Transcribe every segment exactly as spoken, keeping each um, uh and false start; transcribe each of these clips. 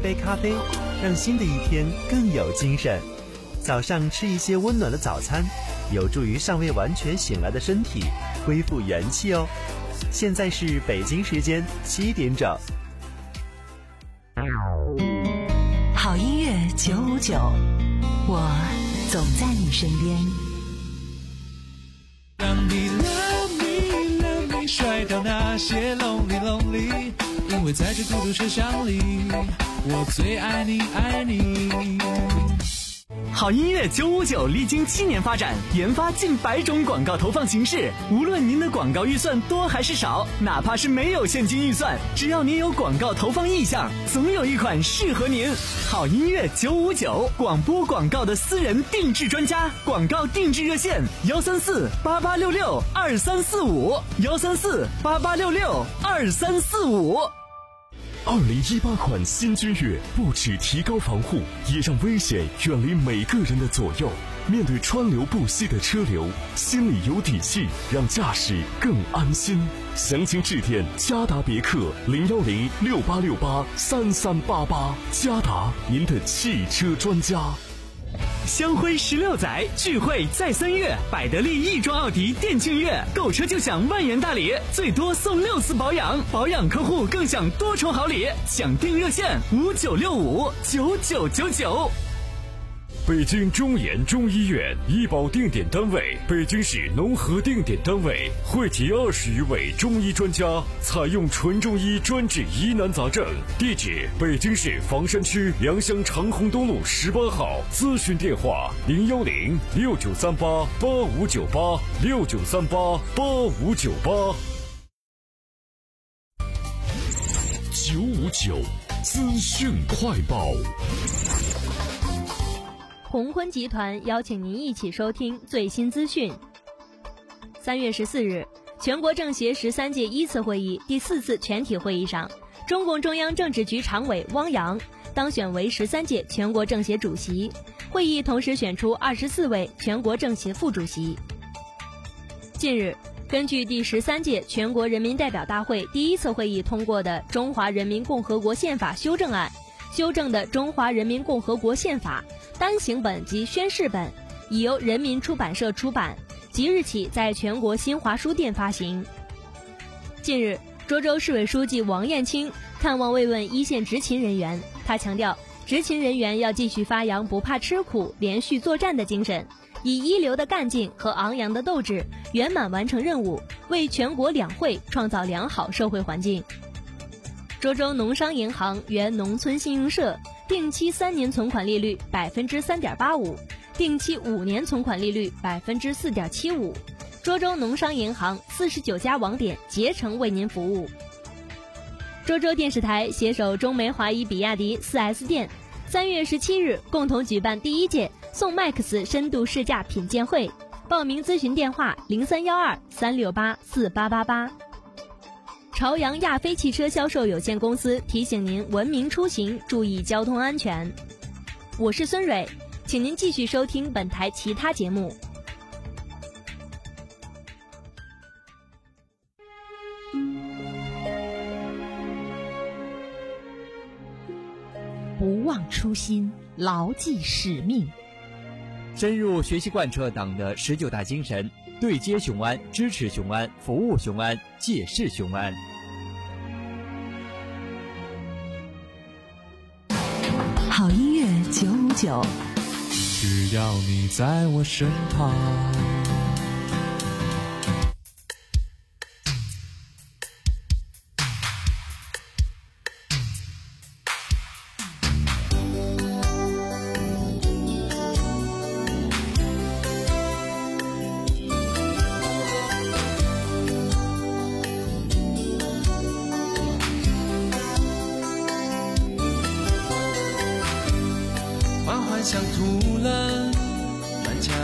杯咖啡，让新的一天更有精神。早上吃一些温暖的早餐，有助于尚未完全醒来的身体恢复元气哦。现在是北京时间七点整。 好音乐九五九，我总在你身边。 让你 love me love me 甩掉那些 lonely lonely， 因为在这孤独车厢里，我最爱你爱你。 好音乐九五九历经七年发展，研发近百种广告投放形式。无论您的广告预算多还是少，哪怕是没有现金预算，只要您有广告投放意向，总有一款适合您。好音乐九五九，广播广告的私人定制专家，广告定制热线幺三四八八六六二三四五幺三四八八六六二三四五。 二零一八款新君越不只提高防护，也让危险远离每个人的左右。面对川流不息的车流，心里有底气，让驾驶更安心。详情致电嘉达别克零幺零六八六八三三八八，嘉达，您的汽车专家。 香辉十六载聚会在三月，百得利亦庄奥迪店庆月，购车就享万元大礼，最多送六次保养，保养客户更享多重好礼。想订热线五九六五九九九九。 北京中研中医院医保定点单位，北京市农合定点单位，汇集二十余位中医专家，采用纯中医专治疑难杂症。地址：北京市房山区良乡长虹东路十八号。咨询电话：零幺零六九三八八五九八六九三八八五九八。九五九资讯快报。 鸿坤集团邀请您一起收听最新资讯。三月十四日，全国政协十三届一次会议第四次全体会议上，中共中央政治局常委汪洋当选为十三届全国政协主席。会议同时选出二十四位全国政协副主席。近日，根据第十三届全国人民代表大会第一次会议通过的《中华人民共和国宪法修正案》，修正的《中华人民共和国宪法》单行本及宣誓本已由人民出版社出版，即日起在全国新华书店发行。近日，涿州市委书记王艳青看望慰问一线执勤人员，他强调，执勤人员要继续发扬不怕吃苦、连续作战的精神，以一流的干劲和昂扬的斗志，圆满完成任务，为全国两会创造良好社会环境。涿州农商银行原农村信用社定期三年存款利率百分之三点八五，定期五年存款利率百分之四点七五。涿州农商银行四十九家网点竭诚为您服务。涿州电视台携手中梅华谊比亚迪 四 S 店，三月十七日共同举办第一届宋 Max 深度试驾品鉴会，报名咨询电话零三幺二三六八四八八八。朝阳亚飞汽车销售有限公司提醒您文明出行，注意交通安全。我是孙蕊，请您继续收听本台其他节目。 不忘初心，牢记使命。 深入学习贯彻党的十九大精神，对接雄安，支持雄安，服务雄安，借势雄安。 好音乐九五九， 只要你在我身旁。像涂了满墙，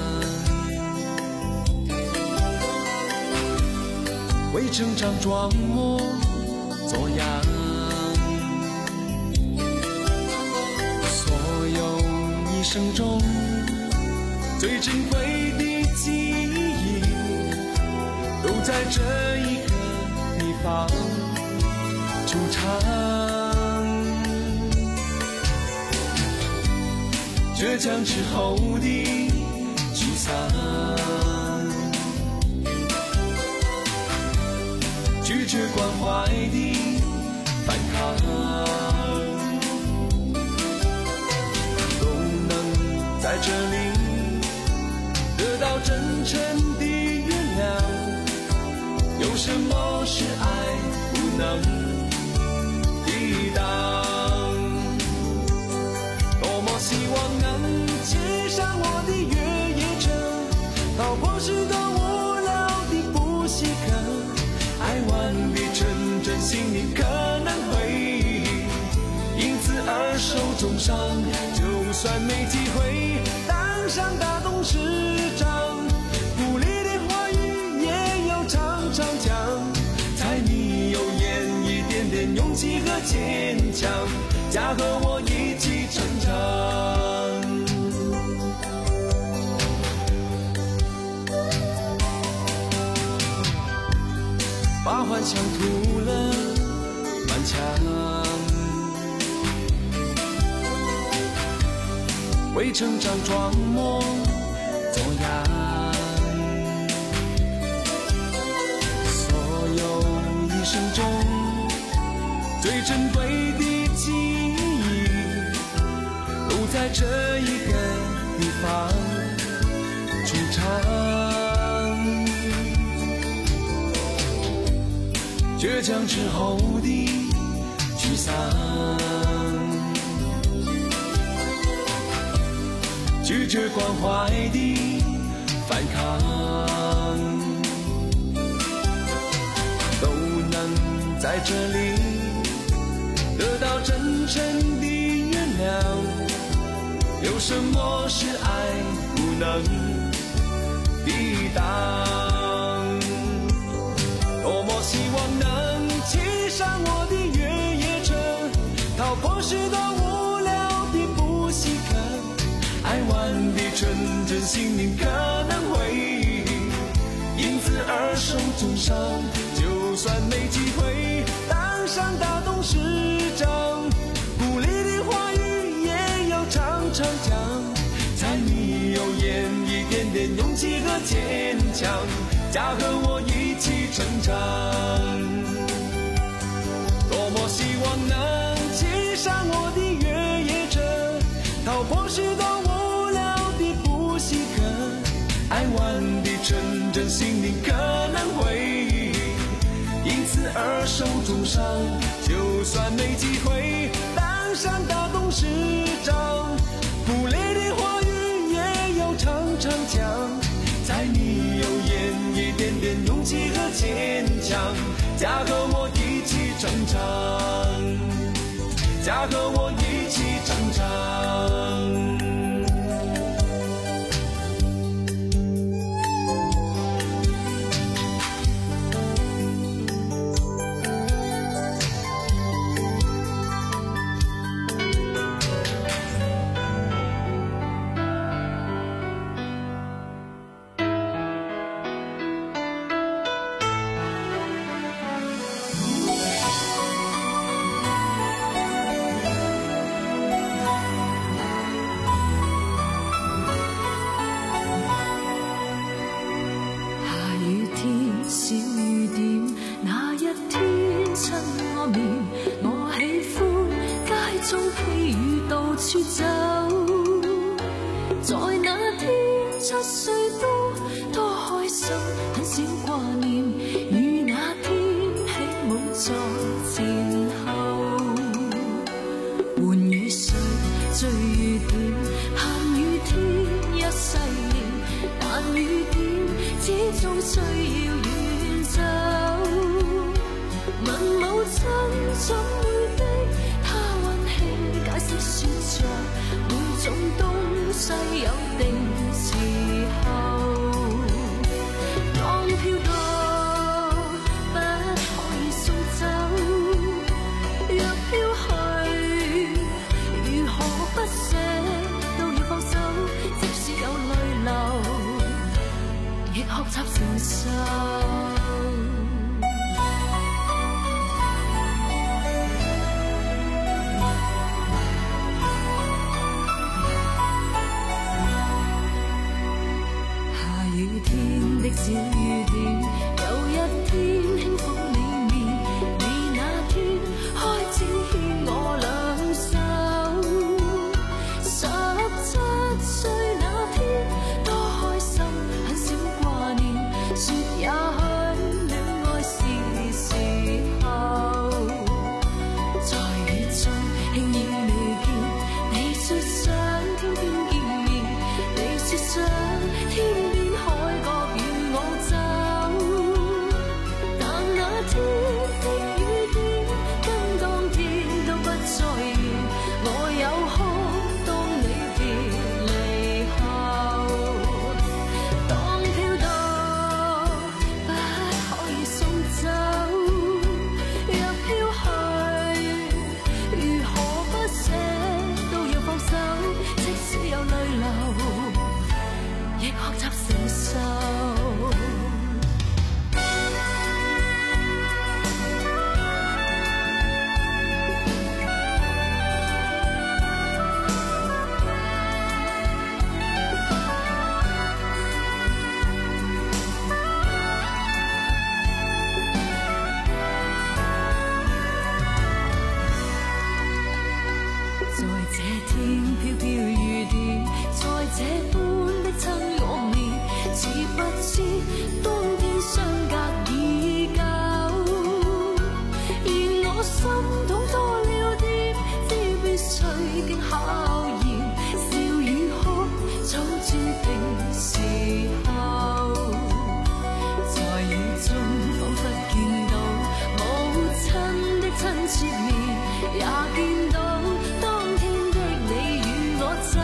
为成长装模作样，所有一生中最珍贵的记忆，都在这一个地方出场。 倔强之后的沮丧，拒绝关怀的反抗，都能在这里得到真诚的原谅。有什么是爱不能抵挡？多么希望能骑上我的越野车，逃过许多无聊的不习课，爱玩的纯真心灵可能会因此而受重伤。就算没机会当上大董事长，鼓励的话语也要常常讲，柴米油盐一点点勇气和坚强，家和我一起成长。把幻想涂了满墙，为成长装模作样，所有一生中最珍贵的记忆都在这一个地方出场。倔强之后的沮丧，拒绝关怀的反抗，都能在这里得到真诚的原谅。有什么是爱不能抵挡？多么希望能骑上我的越野车，逃过许多无聊的补习课，爱玩的纯真心灵可能会因此而受重伤。就算没机会当上大董事长，鼓励的话语也要常常讲，柴米油盐一点点勇气和坚强，家和我一起成长。多么希望能骑上我的越野车，逃过许多无聊的补习课，爱玩的纯真心灵可能会因此而受重伤。就算没机会当上大董事长，鼓励的话语也要常常讲，柴米油盐一点点勇气和坚强，家和我一起成长，家和我一起成长。 在那天七歲多多開心，很少掛念，與那天起舞在前後。換與誰追與點，盼與天一世年，但與點始終需要遠走。問母親怎會的，她溫馨解釋說着每種東西有定時候，當飄到不可以送走。 这天飘飘雨点，在这般的亲我面，似不知冬天相隔已久。而我心痛多了點，知必須經考驗，笑與哭早注定時候。在雨中彷彿見到母親的親切面，也見到當天的你與我走，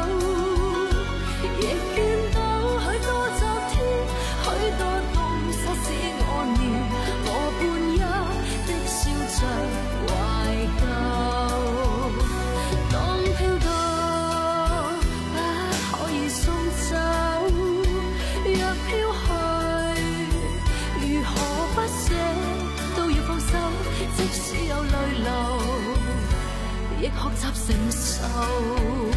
亦見到許多昨天，許多東西使我念，我半泣的笑着懷舊。當飄到不可以送走，若飄去如何不捨都要放手，即使有淚流亦學習承受。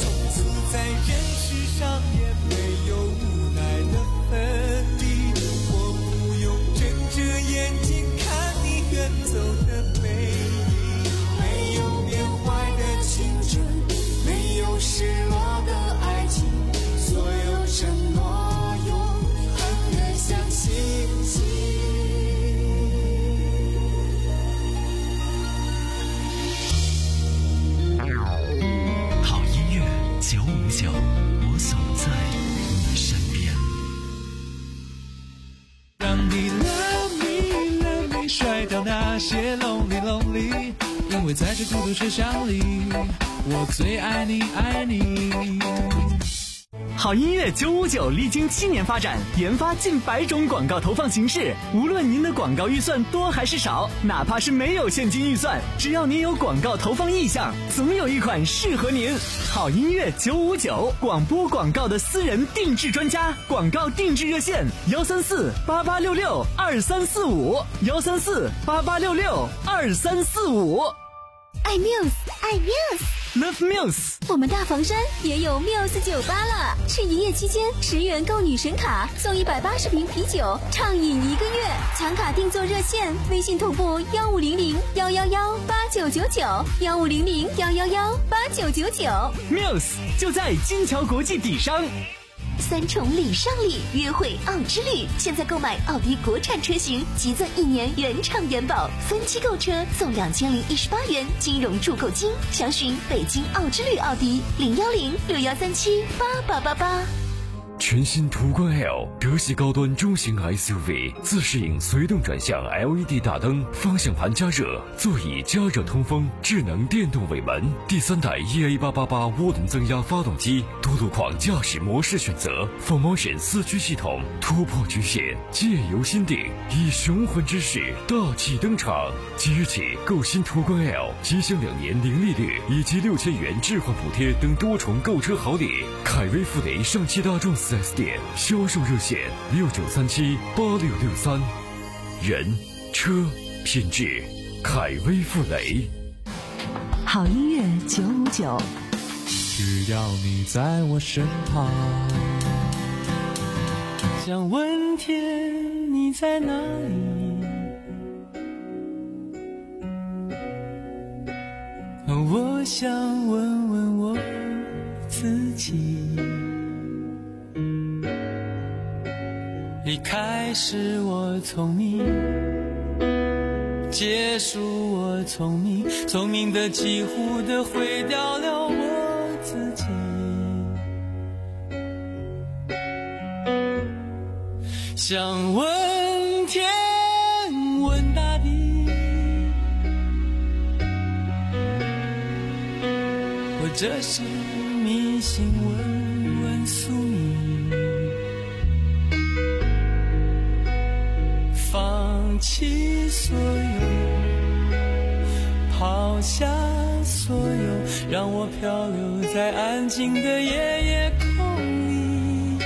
在人世上也没有无奈的分离。 我总在你身边。 让你 love me love me 甩掉那些 lonely lonely， 因为在这孤独车厢里，我最爱你爱你。 好音乐九五九历经七年发展，研发近百种广告投放形式。无论您的广告预算多还是少，哪怕是没有现金预算，只要您有广告投放意向，总有一款适合您。好音乐九五九，广播广告的私人定制专家，广告定制热线：幺三四八八六六二三四五，幺三四八八六六二三四五。 爱 Muse， 爱 Muse。Love Muse， 我们大房山也有 Muse 酒吧了，是营业期间十元购女神卡送一百八十瓶啤酒，畅饮一个月。抢卡订座热线：微信同步幺五零零幺幺幺八九九九，幺五零零幺幺幺八九九九。 Muse 就在金桥国际底商。 三重礼上礼，约会奥之旅。现在购买奥迪国产车型，即赠一年原厂原保，分期购车送两千零一十八元金融助购金。详询北京奥之旅奥迪零幺零六幺三七八八八八。 全新途观 L 德系高端中型 S U V， 自适应随动转向 L E D 大灯，方向盘加热，座椅加热通风，智能电动尾门，第三代 E A 八八八涡轮增压发动机，多路况驾驶模式选择 ，four motion 四驱系统，突破局限，借由心定，以雄浑之势大气登场。即日起购新途观 L， 即享两年零利率以及六千元置换补贴等多重购车好礼。凯威富雷上汽大众四 S 店销售热线六九三七八六六三，人车品质，凯威富雷。 好音乐九五九， 只要你在我身旁。想问天你在哪里？我想问问我自己。离开时我聪明，结束我聪明，聪明的几乎的毁掉了我自己。想问天问大地，或者是迷信问问宿命。放弃所有，抛下所有，让我漂流在安静的夜夜空里。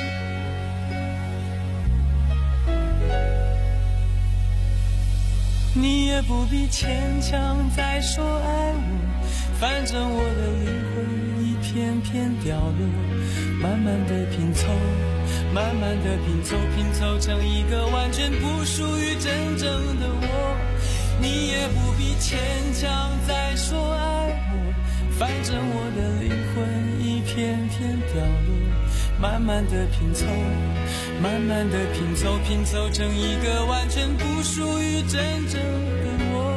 你也不必牵强再说爱我，反正我的灵魂一片片掉落，慢慢的拼凑，慢慢的拼凑，拼凑成一个完全不属于真正的我。你也不必牵强再说爱我，反正我的灵魂一片片掉落，慢慢的拼凑，慢慢的拼凑，拼凑成一个完全不属于真正的我。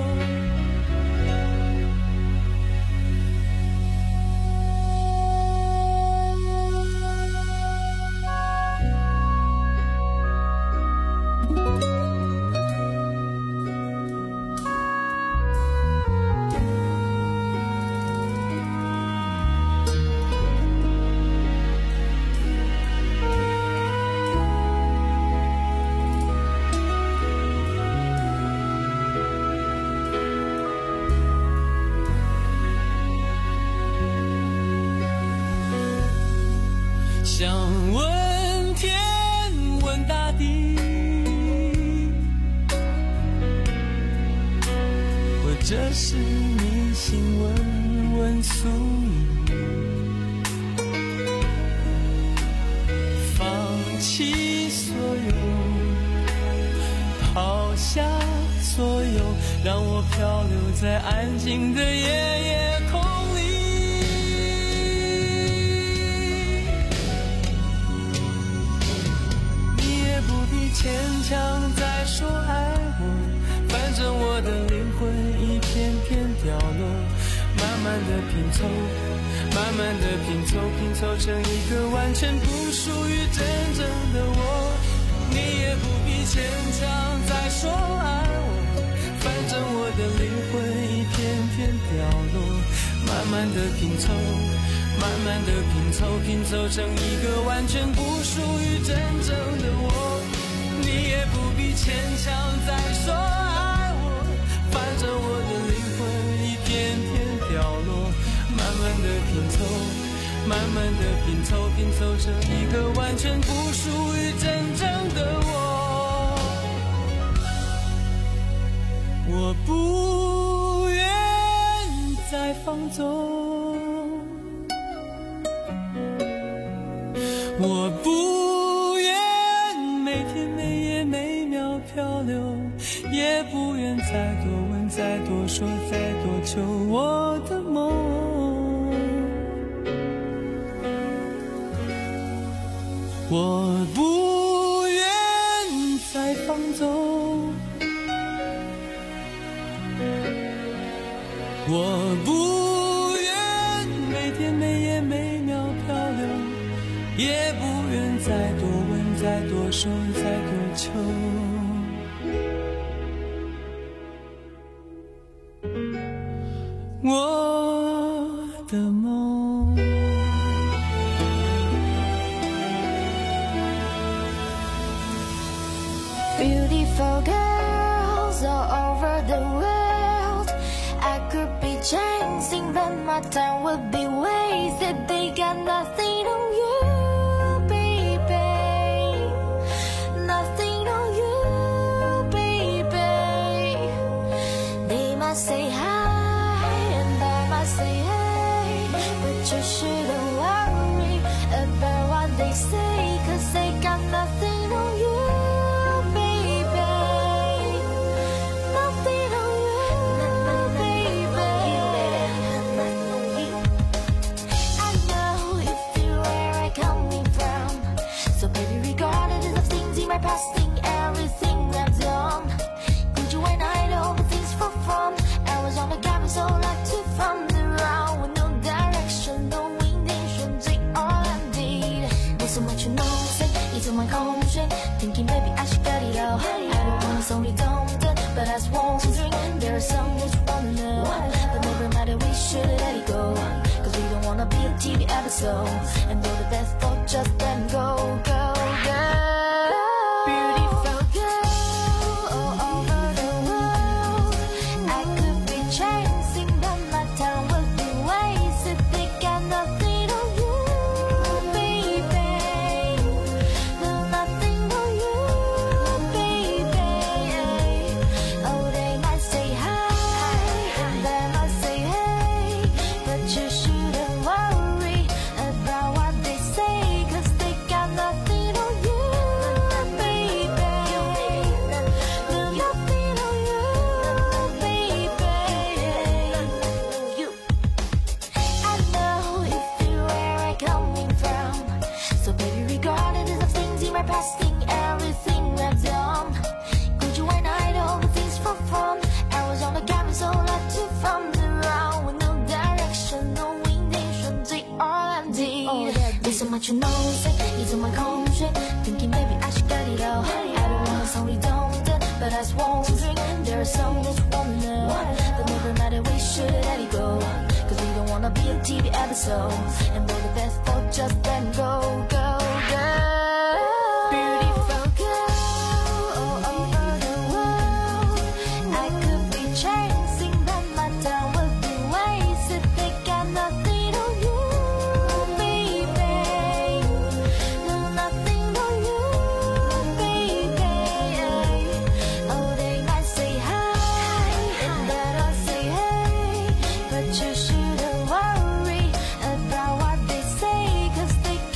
想问天问大地，或者是迷信问问宿命。放弃所有，抛下所有，让我漂流在安静的夜夜空里。牵强再说爱我，反正我的灵魂一片片掉落，慢慢慢的拼凑，慢慢的拼凑，拼凑成一个完全不属于真正的我。你也不必牵强再说爱我，反正我的灵魂一片片掉落。慢慢的拼凑，慢慢的拼凑，拼凑成一个完全不属于真正的我。你也不必牵强再说爱我，反正我的灵魂一片片掉落。慢慢的拼凑，慢慢的拼凑，拼凑成一个完全不属于真正的我。我不愿再放纵，我不愿每天每夜每秒漂流，也不愿再多问再多说再多求我的梦。我不愿再放纵，我不愿每天每夜每秒漂流，也不愿再多问再多说再多求我的梦。 Beautiful girls all over the world, I could be chasing them, my time would be wasted. They got nothing on you, baby, nothing on you, baby. They must say hi and I must say hey, but you shouldn't worry about what they say, cause they got nothing on you. Passing everything I've done, could you and I know the things for fun? I was on the cabin so like to fun around with no direction, no intention, take all I need. There's so much you know, say it's on my conscience, thinking maybe I should cut it out. I don't want to only dumb but I just want to drink. There are some that you wanna know, but never matter, we should let it go, cause we don't wanna be a T V episode, and though the best thought just let go, go, go. Passing everything I've done, could you and I know the things for fun? I was on the cabin so like to fun around with no direction, no intention, take all I did. Oh, there's so much you know, say it's on my conscience, thinking maybe I should cut it out. I don't wanna sound redundant, but I just want to drink. There are some that you wanna know, but never matter, we should let it go, cause we don't wanna be a T V episode, and though the best thought just let go, go, go. You shouldn't worry about what they say, cause they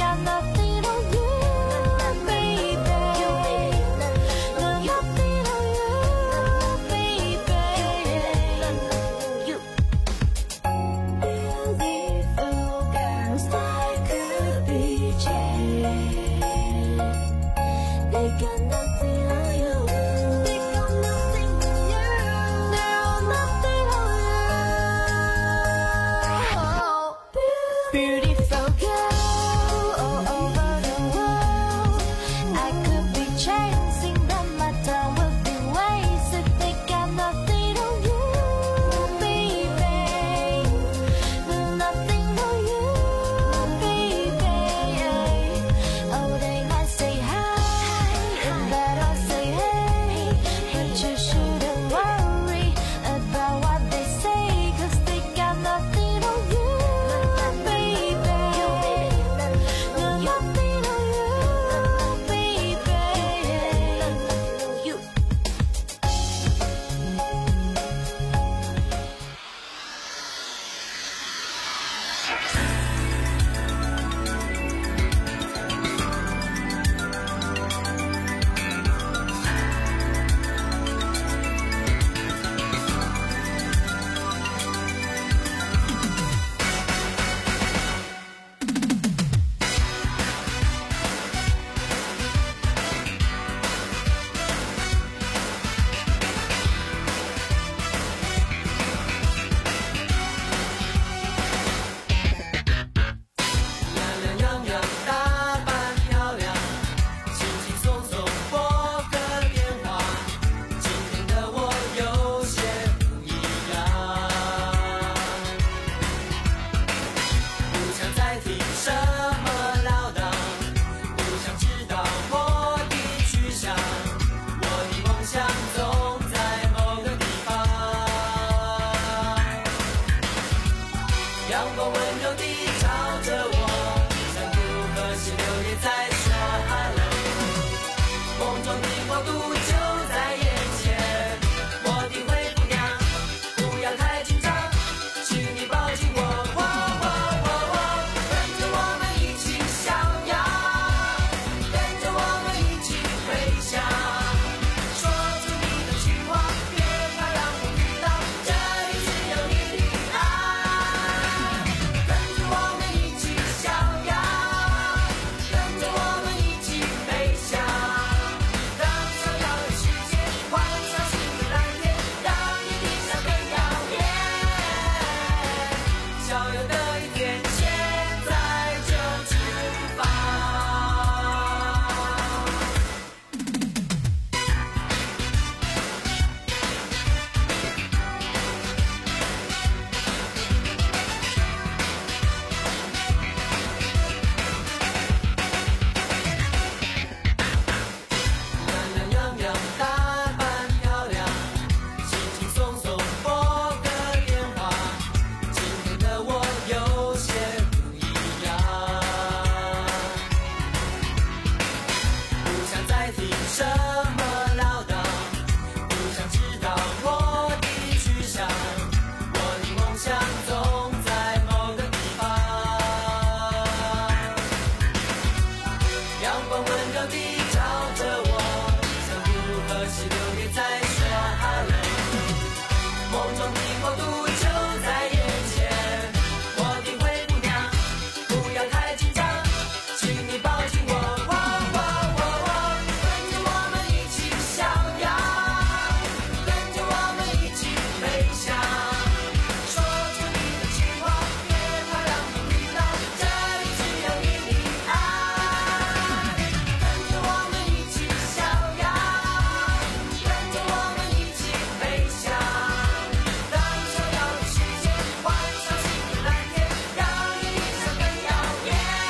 阳光温柔地照着我，像如何是流年在刷泪，梦中的国度就在眼前，我的灰姑娘不要太紧张，请你抱紧我，喔喔喔喔，跟着我们一起逍遥，跟着我们一起飞翔，说出你的情话，别怕让风听到，这里只有你你爱，跟着我们一起逍遥，跟着我们一起飞翔，让逍遥的世界换上新的蓝天，让你印象更耀眼，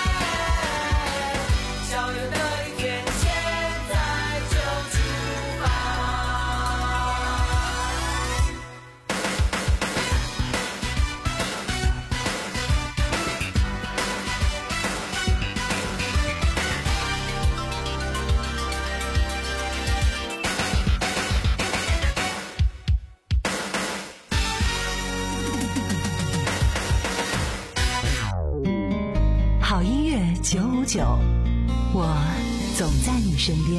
逍遥的一天现在就出发。 好音乐九五九，我总在你身边。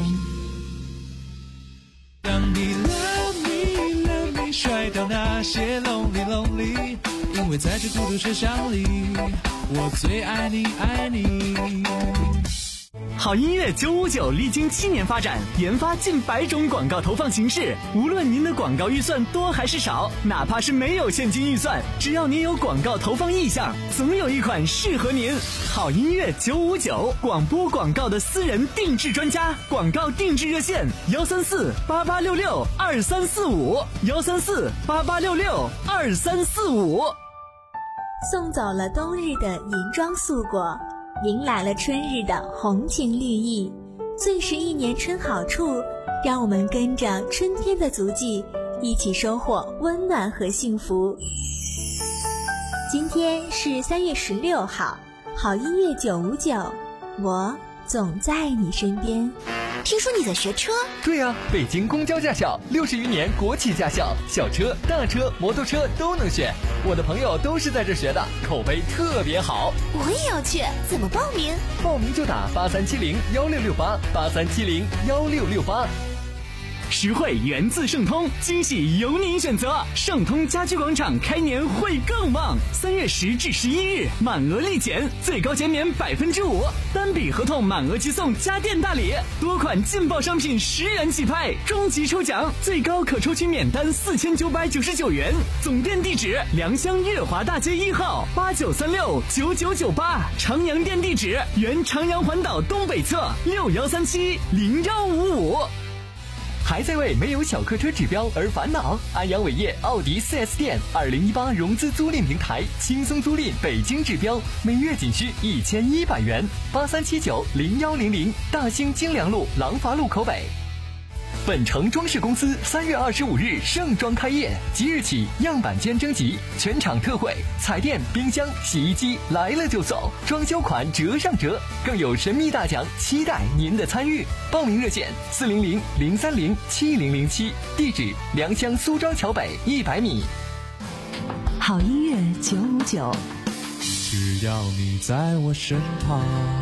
让你 love me love me 甩掉那些 lonely lonely， 因为在这孤独车厢里，我最爱你爱你。 好音乐九五九历经七年发展，研发近百种广告投放形式。无论您的广告预算多还是少，哪怕是没有现金预算，只要您有广告投放意向，总有一款适合您。好音乐九五九，广播广告的私人定制专家，广告定制热线：幺三四八八六六二三四五，幺三四八八六六二三四五。 送走了冬日的银装素裹，迎来了春日的红情绿意，最是一年春好处，让我们跟着春天的足迹，一起收获温暖和幸福。今天是三月十六号，好音乐九五九，我总在你身边。 听说你在学车？ 对呀、啊，北京公交驾校六十余年国企驾校，小车、大车、摩托车都能选。我的朋友都是在这学的，口碑特别好。 我也要去，怎么报名？ 报名就打八三七零幺六六八，八三七零幺六六八。 实惠源自盛通，惊喜由您选择。盛通家居广场开年会更旺，三月十至十一日满额立减，最高减免百分之五，单笔合同满额即送家电大礼，多款劲爆商品十元起拍，终极抽奖最高可抽取免单四千九百九十九元。总店地址：良乡月华大街一号八九三六九九九八，长阳店地址：原长阳环岛东北侧六幺三七零幺五五。 还在为没有小客车指标而烦恼？安阳伟业奥迪 四 S 店二零一八融资租赁平台，轻松租赁北京指标，每月仅需一千一百元。八三七九零幺零零，大兴京良路廊坊路口北。本城装饰公司三月二十五日盛装开业，即日起样板间征集，全场特惠，彩电、冰箱、洗衣机来了就走，装修款折上折，更有神秘大奖，期待您的参与。报名热线：四零零零三零七零零七，地址：良乡苏庄桥北一百米。 好音乐九五九， 只要你在我身旁。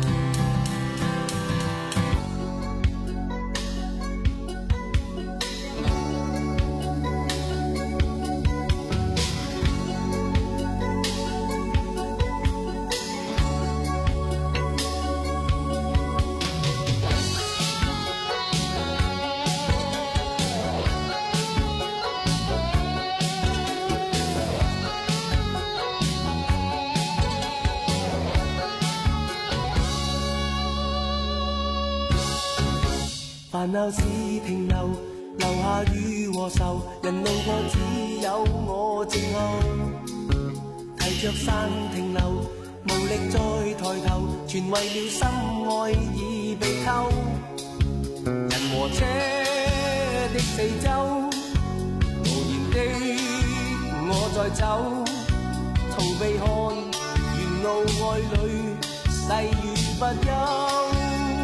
煩惱是停留，留下雨和愁，人路過只有我靜候，提着傘停留，無力再抬頭，全為了心愛已被偷。人和車的四周，無言的我在走，逃避看沿路愛侶細雨不休。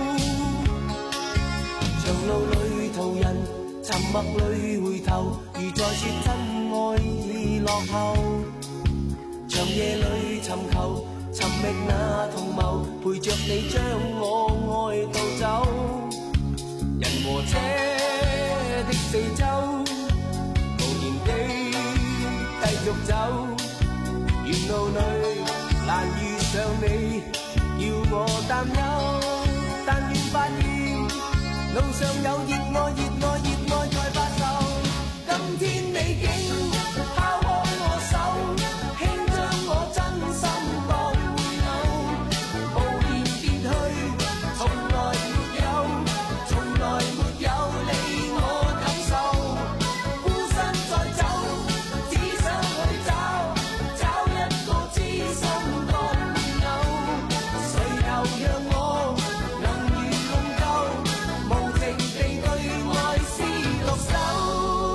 長路裏途人，沉默裏回頭，如在說真愛已落後。長夜裏尋求，尋覓那同謀，陪着你將我愛到走，沿路里難遇上你，叫我擔憂。但願發現路上有熱愛，熱愛，熱愛在發售。今天你竟拋開我手，輕將我真心當配偶，無言別去，從來沒有，從來沒有你我感受。孤身再走，只想去找，找一個知心當配偶，誰又讓我能如夢舊，無情地對愛是獨手。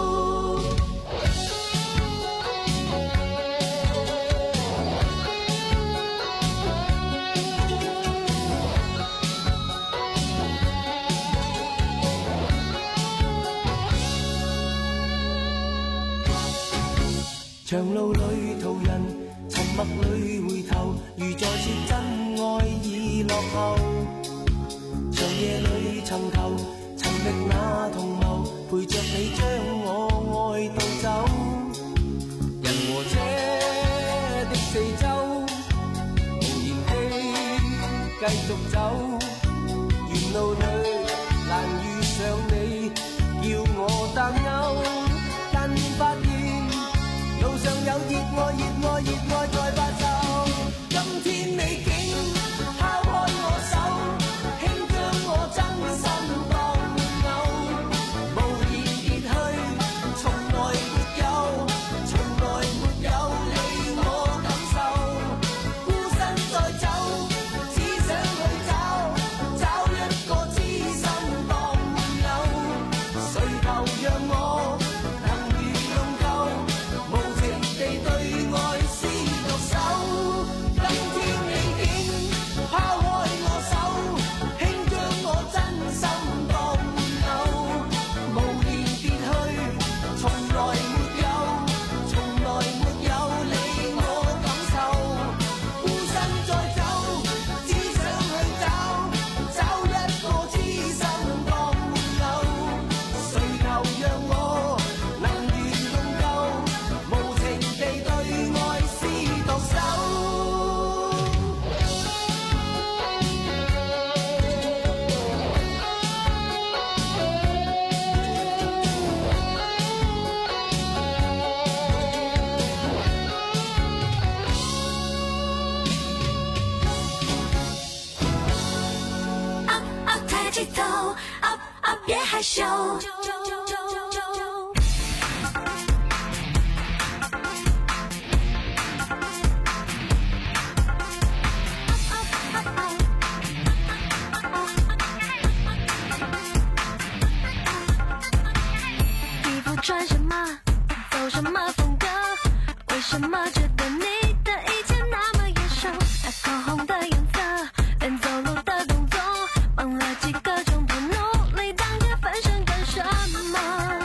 長路裏途人，沉默裏回頭，如再說真愛已落後。長夜裏尋求，尋覓那同謀，陪着你將我愛渡走。人和車的四周，無言地繼續走，沿路裏難遇上你，叫我擔憂。但發現路上有熱愛，熱愛，熱愛在發售。今天你竟拋開我手，輕將我真心當配偶，無言別去，從來沒有，從來沒有你我感受。孤身再走，只想去找，找一個知心當配偶，誰頭讓我能如夢舊，無情地對愛是獨手。今天你竟拋開我手，輕將我真心當配偶，無言別去，從來沒有，從來沒有你我感受。孤身再走，只想去找，找一個知心當配偶，誰頭讓我能如夢舊，無情地對愛是獨手。 up up 抬起头 up up 别害羞。衣服穿什么，走什么风格，为什么觉得你的一切那么眼熟？那口红的颜色，连走路的动作，忙了几个钟头，努力当街翻身干什么？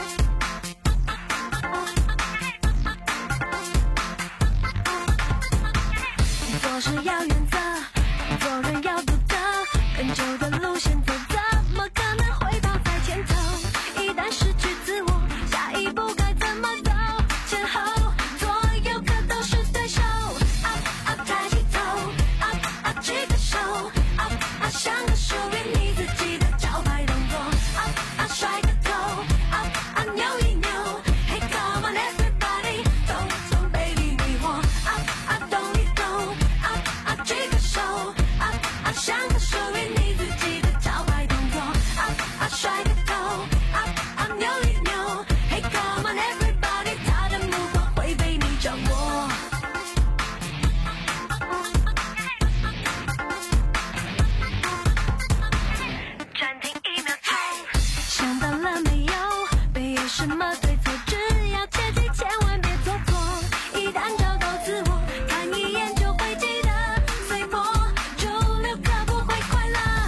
做事要原则，做人要独特，更久的路线走，怎么可能会跑在前头？一旦失去自我，下一步该怎么走？前后左右可都是对手。up up 抬起头 up up 举个手 up up 像个属于你自己的招牌动作 up up 甩个头 up up 扭一扭 Hey come on everybody 动动 baby 迷惑 up up 动一动 up up 举个手 up up 像个属于你自己的招牌动作 up up 甩个头 up up 扭一扭 Hey come on everybody 他的目光会被你掌握。暂停一秒钟，想到了没有？没有什么对错，只要切记千万别做错。一旦找到自我，看一眼就会记得，随波逐流可不会快乐。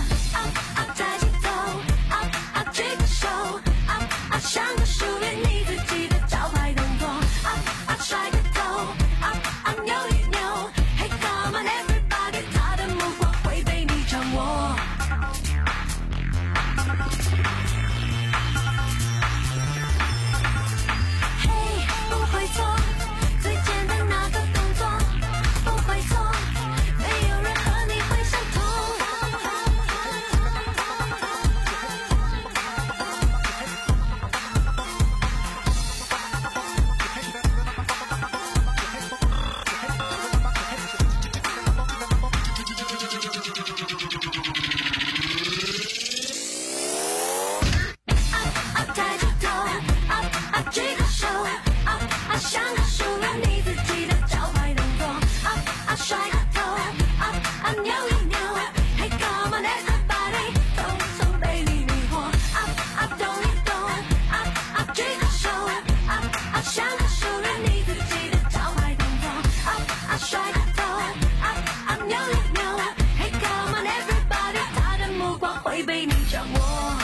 会被你掌握。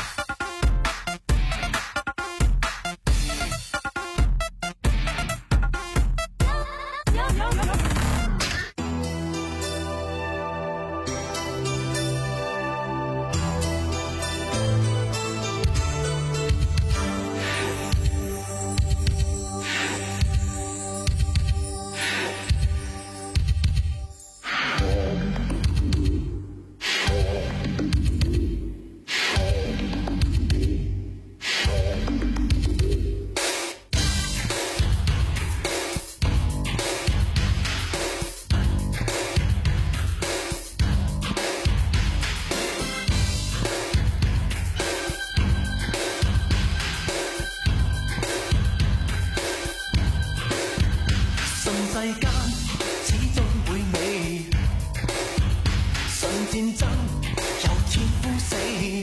世間始終會美，信戰爭有天枯死，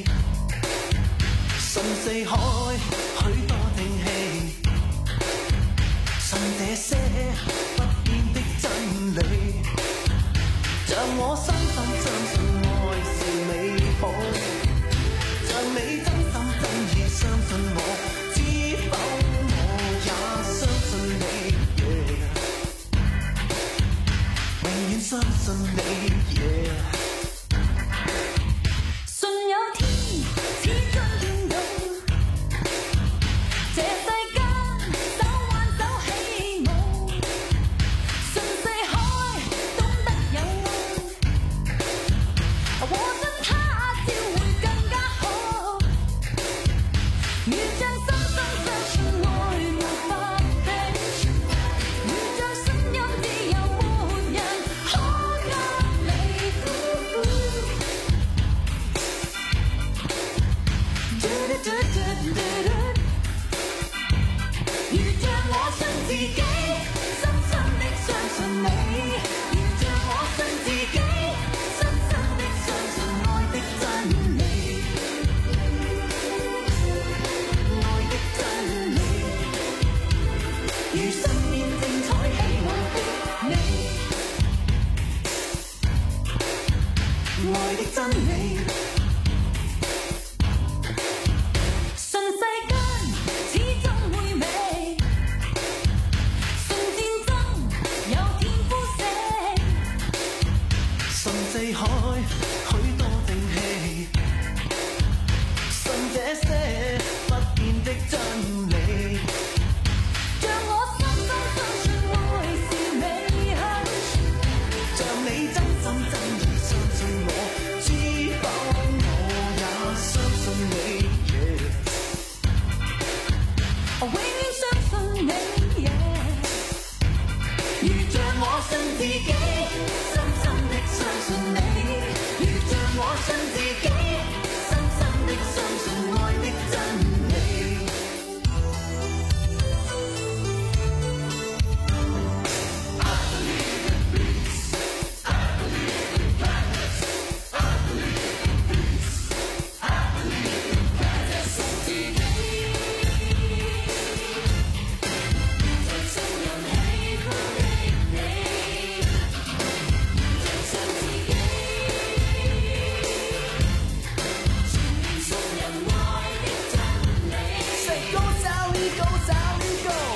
信四海許多定氣，信這些不變的真理，像我深深相信愛是美好，像你真心真意相信我，知否我也相信你。相信你 yeah 信有天始終見到，這世間手挽手起舞，信四海懂得有愛，和真他朝會更加好，如像深深相信愛沒法比，如像信仰自由沒人如像我信自己，深深的相信你，如像我信自己，深深的相信愛的真理，愛的真理，如身邊精彩喜樂的你，愛的真理。 四海許多定氣，信這些不變的真理， 像我深深相信愛是美好， 像你真心真意相信我，知否我也相信你 yeah 我永遠相信你 yeah 如像我信自己，深深的相信你，如像我信自己，深深的相信愛的真理。I believe in peace. I believe in kindness. I believe in peace. I believe in kindness. 信自己，像信任喜歡的你。信自己，信任愛的真理。Say go Sally go Sally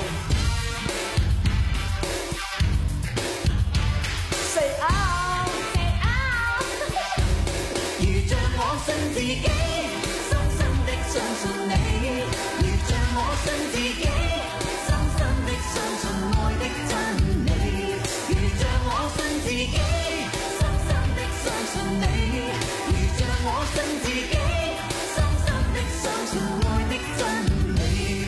go。Say out say out。如像我信自己，深深的相信你，如像我信自己，深深的相信愛的真理，如像我信自己。相信你，如像我信自己，深深的相信愛的真理。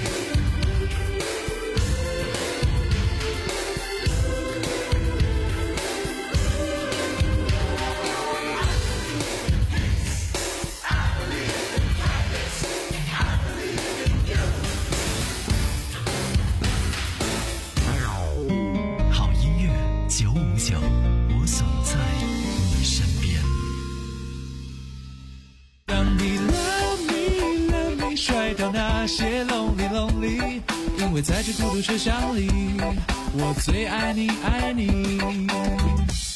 好音樂九五九，我總在你身邊。 當你 love me love me 甩掉那些 lonely lonely， 因為在這孤獨車廂裡，我最愛你愛你。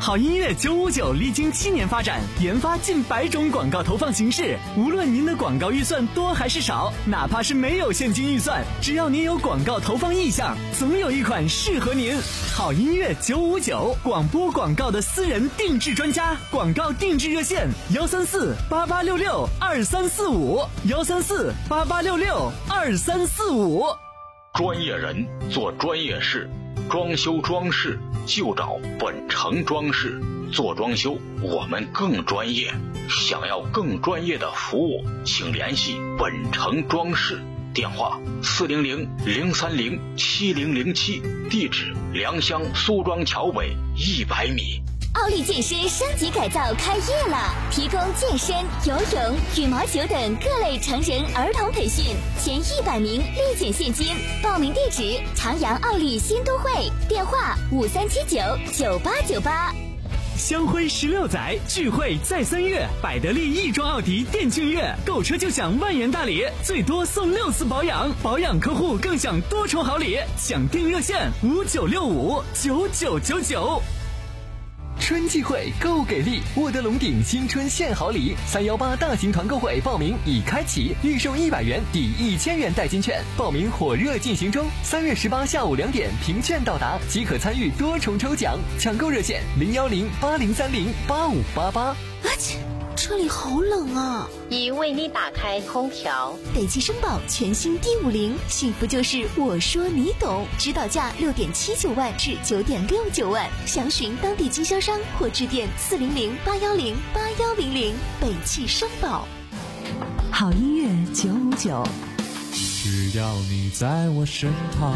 好音乐九五九历经七年发展，研发近百种广告投放形式。无论您的广告预算多还是少，哪怕是没有现金预算，只要您有广告投放意向，总有一款适合您。好音乐九五九，广播广告的私人定制专家，广告定制热线：幺三四八八六六二三四五，幺三四八八六六二三四五。 专业人做专业事，装修装饰就找本城装饰。做装修我们更专业，想要更专业的服务，请联系本城装饰，电话四零零零三零七零零七，地址良乡苏庄桥北一百米。 奥利健身升级改造开业了，提供健身、游泳、羽毛球等各类成人儿童培训，前一百名立减现金。报名地址：长阳奥利新都会，电话五三七九九八九八。 香辉十六载，聚会在三月，百得利亦庄奥迪店庆月，购车就享万元大礼，最多送六次保养，保养客户更享多重好礼。享定热线五九六五九九九九。 春季会购给力，沃德龙鼎新春献好礼，三幺八大型团购会报名已开启，预售一百元抵一千元代金券，报名火热进行中。三月十八下午两点凭券到达即可参与多重抽奖，抢购热线零幺零八零三零八五八八。 啊切，这里好冷啊！ 已为你打开空调。 北汽绅宝全新 D 五零，幸福就是我说你懂，指导价六点七九万至九点六九万，详询当地经销商或致电四零零八幺零八幺零零。北汽绅宝。 好音乐九五九， 只要你在我身旁。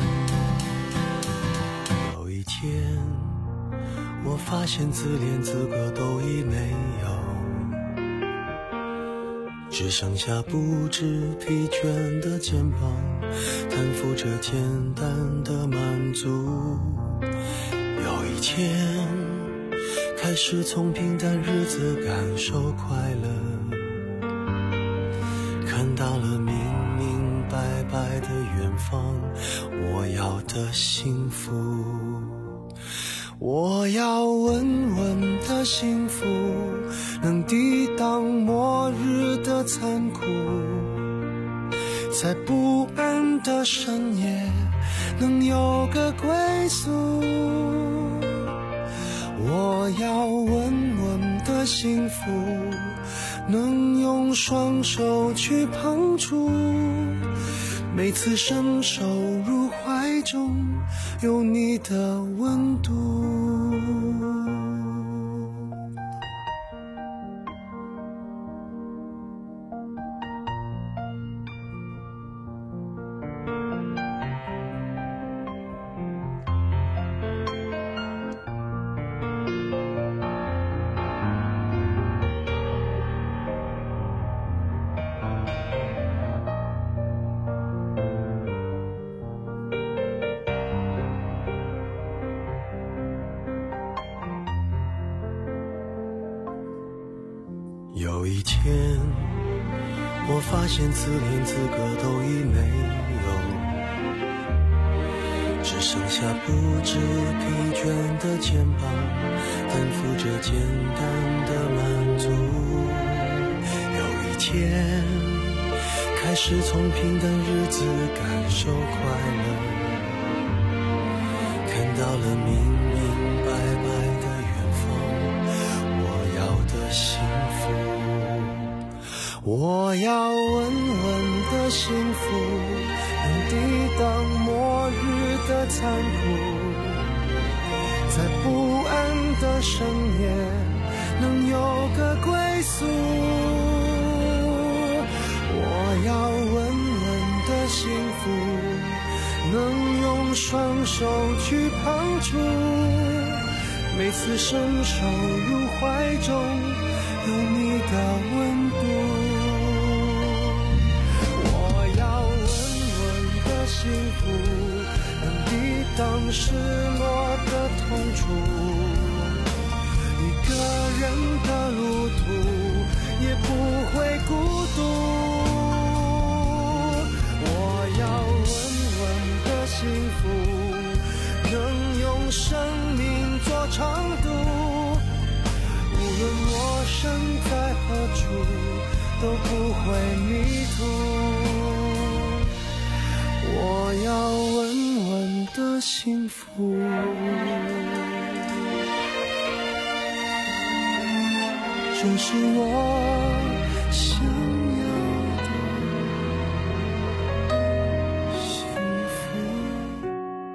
有一天，我发现自怜资格都已没有，只剩下不知疲倦的肩膀，担负着简单的满足。有一天，开始从平淡日子感受快乐，看到了明明白白的远方，我要的幸福。我要稳稳的幸福，能抵挡末日的残酷，在不安的深夜能有个归宿。我要稳稳的幸福，能用双手去碰触，每次伸手入怀中有你的温度。有一天，我发现自怜资格都已没有，只剩下不知疲倦的肩膀，担负着简单的满足。有一天，开始从平淡日子感受快乐，看到了明明白白的远方，我要的幸福。我要稳稳的幸福，能抵挡末日的残酷，在不安的深夜能有个归宿。我要稳稳的幸福，能用双手去碰触，每次伸手入怀中有你的温度。幸福能抵挡失落的痛楚，一个人的路途也不会孤独。我要稳稳的幸福，能用生命做长度， 幸福。这是我想要的幸福。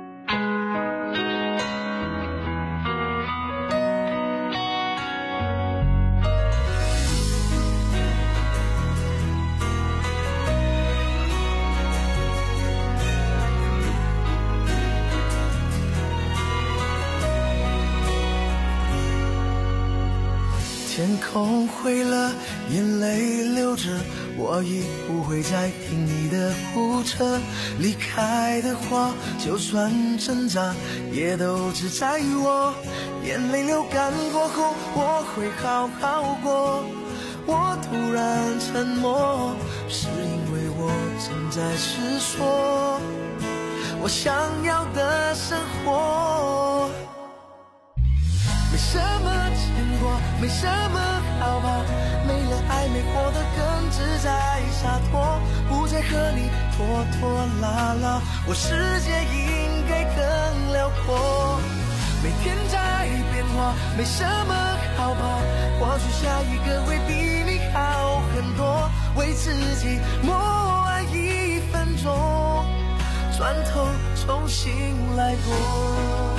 天空灰了，眼泪流着，我已不会再听你的胡扯。离开的话，就算挣扎，也都只在于我。眼泪流干过后，我会好好过。我突然沉默，是因为我正在思索我想要的生活。没什么牵挂，没什么好怕，没了爱没活得更自在洒脱，不再和你拖拖拉拉，我世界应该更辽阔。每天在变化，没什么好怕，或许下一个会比你好很多，为自己默哀一分钟，转头重新来过。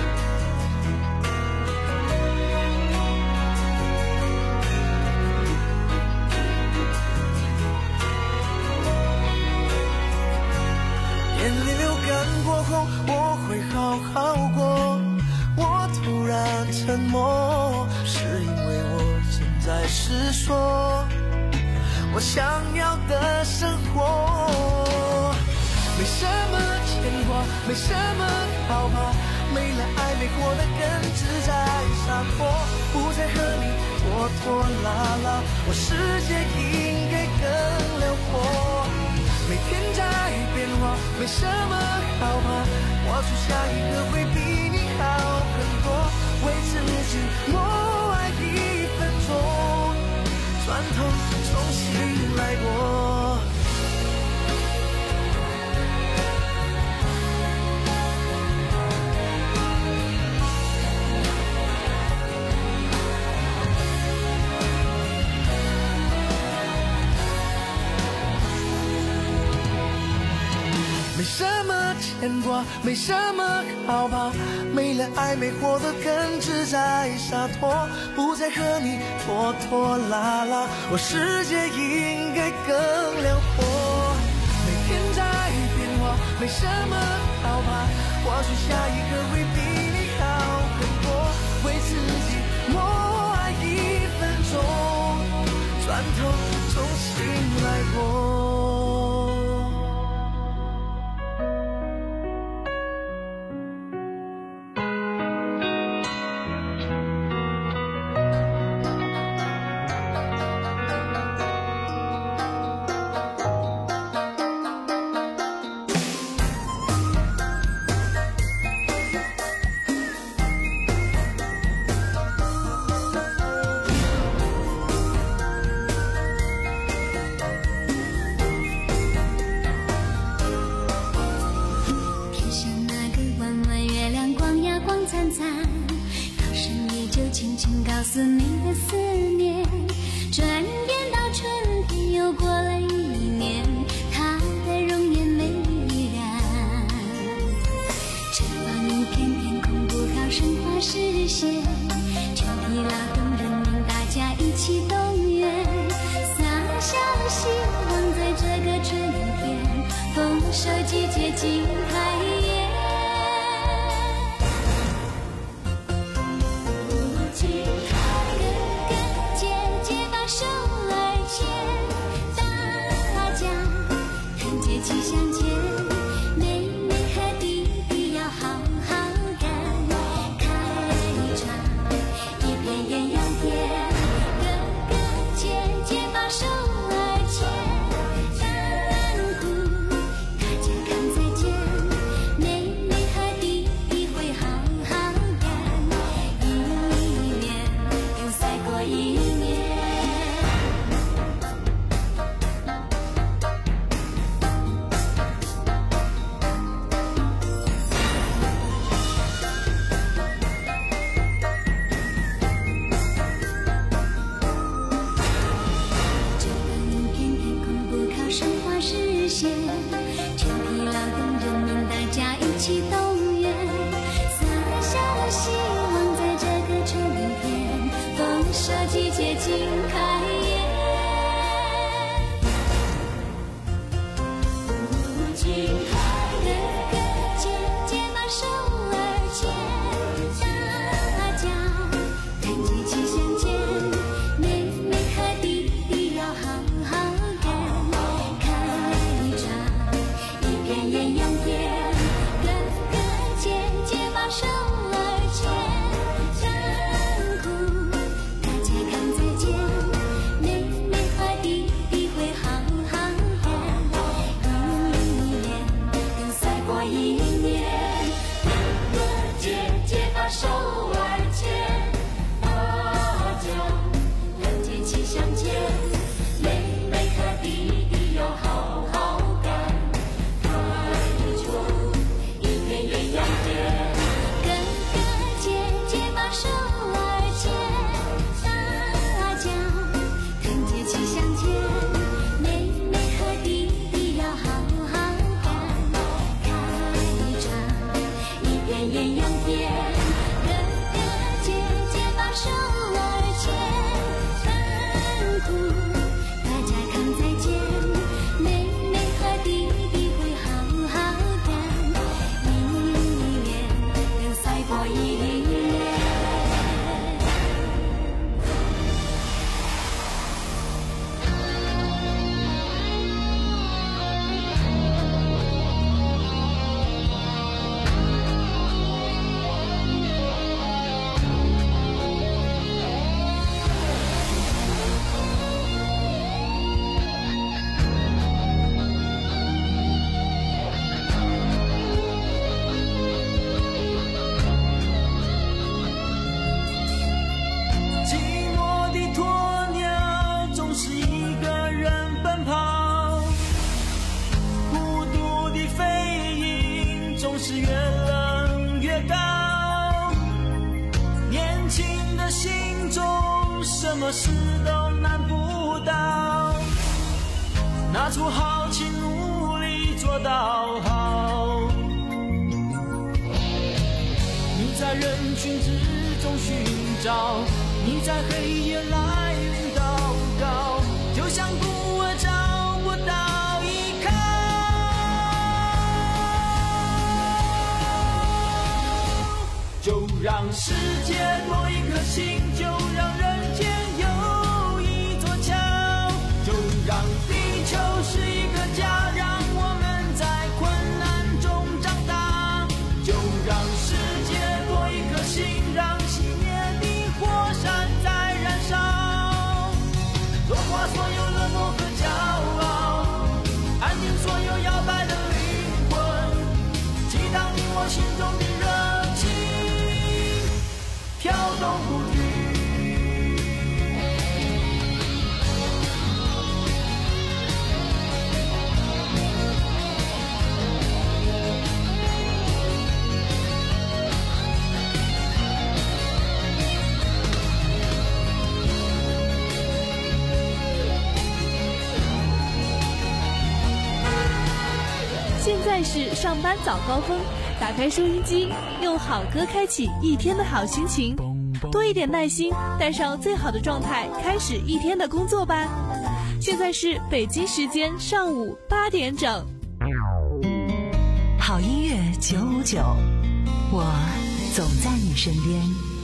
眼泪流干过后，我会好好过。我突然沉默，是因为我正在思索我想要的生活。没什么牵挂，没什么好怕，没了爱没活得更自在洒脱，不再和你拖拖拉拉，我世界应该更辽阔。每天在变化，没什么好怕，或许下一个会比你好很多，为自己默哀一分钟，转头重新来过。没什么牵挂，没什么好怕，没了爱没活得更自在洒脱，不再和你拖拖拉拉，我世界应该更辽阔。每天在变化，没什么好怕，或许下一个会比你好很多，为自己默哀一分钟，转头重新来过。 告诉你的思念，转眼到春天又过了一年，它的容颜美依然。这方一片天空不靠神话实现，全体劳动人民大家一起动员，洒下了希望，在这个春天丰收季节尽开颜。气相见，妹妹和弟弟要好好干，开创一片艳阳天。哥哥姐姐把手儿牵，大蓝图大家看是一个人奔跑，孤独的飞鹰总是越冷越高，年轻的心中什么事都难不倒，拿出豪气努力做到好。你在人群之中寻找，你在黑夜来临祷告，就像孤儿找不到依靠。就让世界多一颗心，就让人间有一座桥，就让地球是一个家，让我们在困难中长大。就让世界多一颗心，让熄灭的火山在燃烧，融化所有冷漠和骄傲，安定所有摇摆的灵魂，激荡你我心中的热情，跳动不停。 现在是上班早高峰，打开收音机，用好歌开启一天的好心情，多一点耐心，带上最好的状态，开始一天的工作吧。现在是北京时间上午八点整。 好音乐九五九，我总在你身边。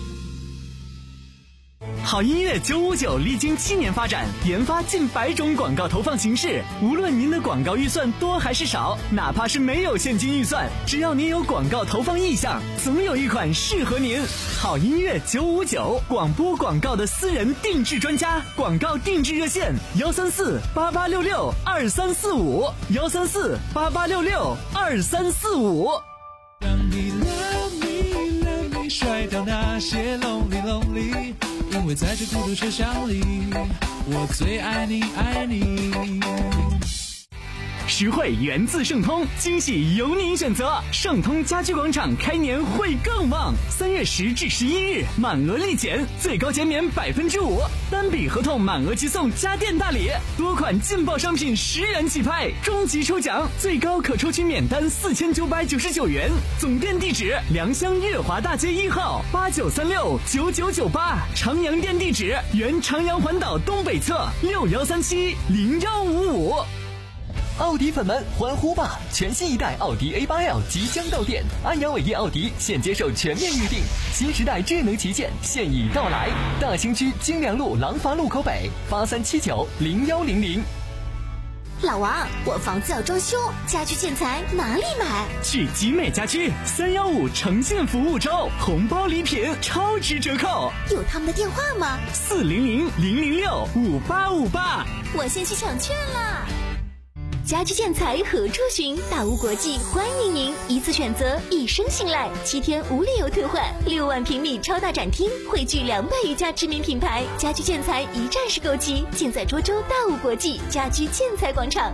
好音乐九五九历经七年发展，研发近百种广告投放形式。无论您的广告预算多还是少，哪怕是没有现金预算，只要您有广告投放意向，总有一款适合您。好音乐九五九，广播广告的私人定制专家，广告定制热线：幺三四八八六六二三四五，幺三四八八六六二三四五。 让你 love me love me 甩掉那些 lonely lonely，因为在这孤独车厢里，我最爱你爱你。 实惠源自盛通，惊喜由您选择。盛通家居广场开年会更旺，三月十至十一日满额立减，最高减免百分之五，单笔合同满额即送家电大礼，多款劲爆商品十元起拍，终极抽奖最高可抽取免单四千九百九十九元。总店地址：良乡悦华大街一号八九三六九九九八，长阳店地址：原长阳环岛东北侧六幺三七零幺五五。 奥迪粉们欢呼吧！全新一代奥迪 A 八 L 即将到店，安阳伟业奥迪现接受全面预定，新时代智能旗舰现已到来。大兴区金良路廊坊路口北八三七九零幺零零。 老王，我房子要装修，家居建材哪里买？ 去集美家居三幺五诚信服务周，红包礼品超值折扣。 有他们的电话吗？ 四零零零零六五八五八。 我先去抢券啦！家居建材何处寻？大屋国际欢迎您，一次选择，一生信赖，七天无理由退换，六万平米超大展厅，汇聚两百余家知名品牌，家居建材一站式购齐，尽在涿州大屋国际家居建材广场。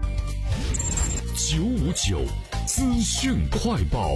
九五九资讯快报。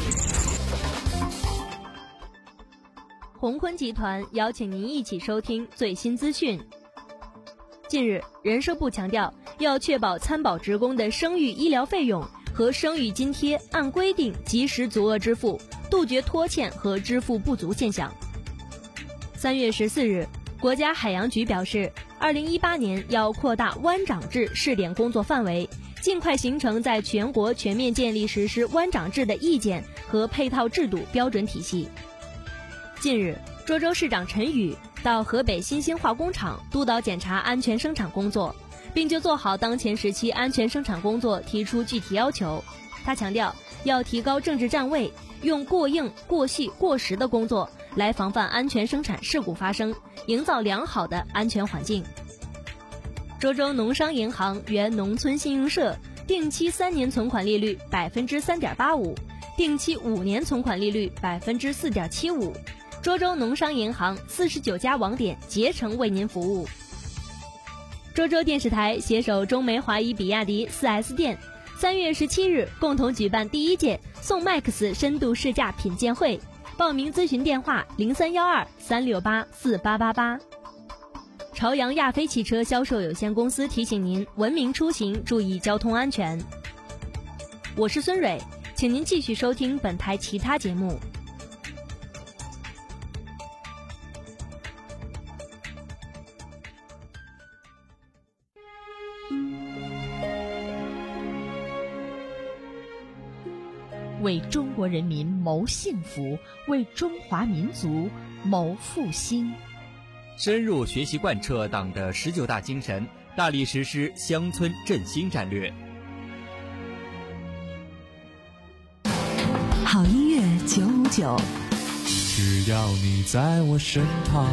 鸿坤集团邀请您一起收听最新资讯。近日，人社部强调，要确保参保职工的生育医疗费用和生育津贴按规定及时足额支付，杜绝拖欠和支付不足现象。三月十四日，国家海洋局表示，二零一八年要扩大湾长制试点工作范围，尽快形成在全国全面建立实施湾长制的意见和配套制度标准体系。近日，涿州市长陈宇到河北新兴化工厂督导检查安全生产工作，并就做好当前时期安全生产工作提出具体要求。他强调，要提高政治站位，用过硬、过细、过时的工作来防范安全生产事故发生，营造良好的安全环境。涿州农商银行原农村信用社定期三年存款利率百分之三点八五，定期五年存款利率百分之四点七五。涿州农商银行四十九家网点竭诚为您服务。 涿州电视台携手中美华谊比亚迪 四 S 店，三月十七日共同举办第一届宋 MAX 深度试驾品鉴会，报名咨询电话零三幺二三六八四八八八。朝阳亚飞汽车销售有限公司提醒您：文明出行，注意交通安全。我是孙蕊，请您继续收听本台其他节目。 为中国人民谋幸福，为中华民族谋复兴。 深入学习贯彻党的十九大精神，大力实施乡村振兴战略。 好音乐九五九， 只要你在我身旁。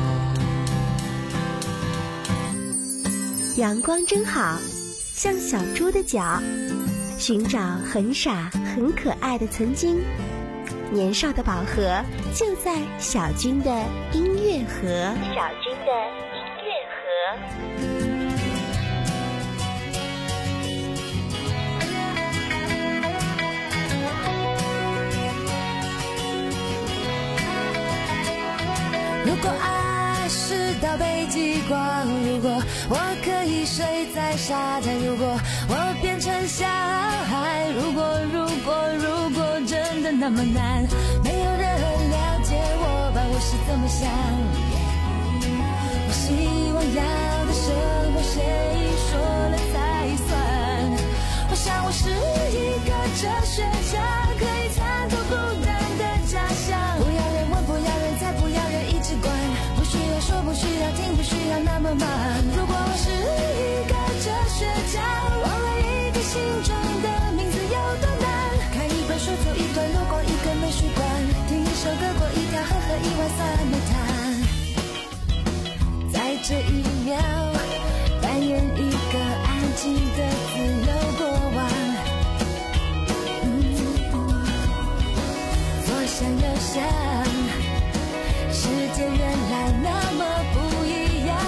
阳光真好，像小猪的脚，寻找很傻很可爱的曾经。年少的宝盒就在小军的音乐盒。小军的音乐盒。 如果爱是道北极光，如果我可以睡在沙滩，如果我变成小孩，如果如果如果真的那么难，没有人了解我吧，我是怎么想。我希望要的生活谁说了才算。我想我是一个哲学家，可以参透孤单的家乡。不要人问，不要人猜，不要人一直管，不需要说，不需要听，不需要那么慢。如果我是一个哲学家，忘了一个心中的名字有多难。看一本书，走一段路，逛一个美术馆，听一首歌，过一条河，喝一碗酸梅汤。在这一秒，扮演一个安静的自由国王。嗯，左想右想，世界原来那么不一样。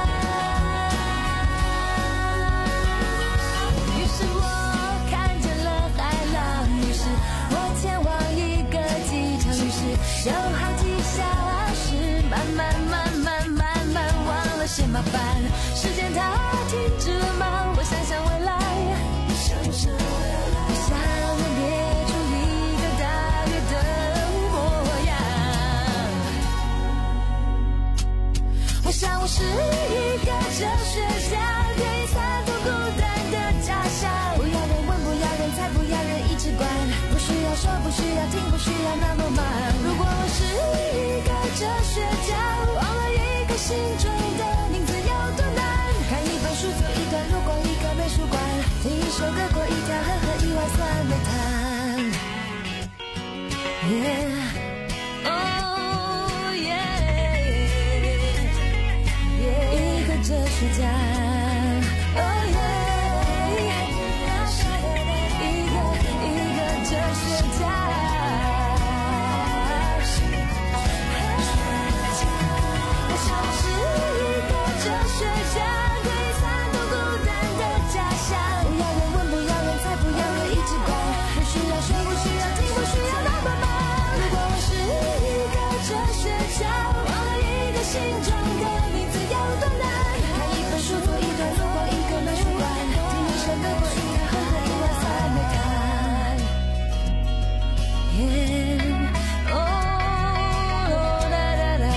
于是我看见了海浪，于是我前往一个机场，于是有好几小时，慢慢慢慢慢慢忘了些麻烦。时间它停止了吗？我想想未来，我想想我想要列出一个大约的模样。我想我是一个哲学家，可以参透孤单的家乡。不要人问，不要人猜，不要人一直管，不需要说，不需要听，不需要那么慢。如果我是一个哲学家，忘了一个心中的名字有多难。看一本书，走一段路，逛一个美术馆，听一首歌，过一条河，喝一碗酸梅汤。Yeah. Oh, yeah. 一个哲学家。Oh, yeah. 一个一个哲学家。我想我是一个哲学家，可以参透孤单的家乡。不要人问，不要人猜，不要人一直管，不需要说，不需要听，不需要那么慢。如果我是一个哲学家，忘了一个心中的名字有多难。看一本书，走一段路，逛一个美术馆，听一首歌，过一条河，喝一碗酸梅汤。Yeah. Oh, la, la, la.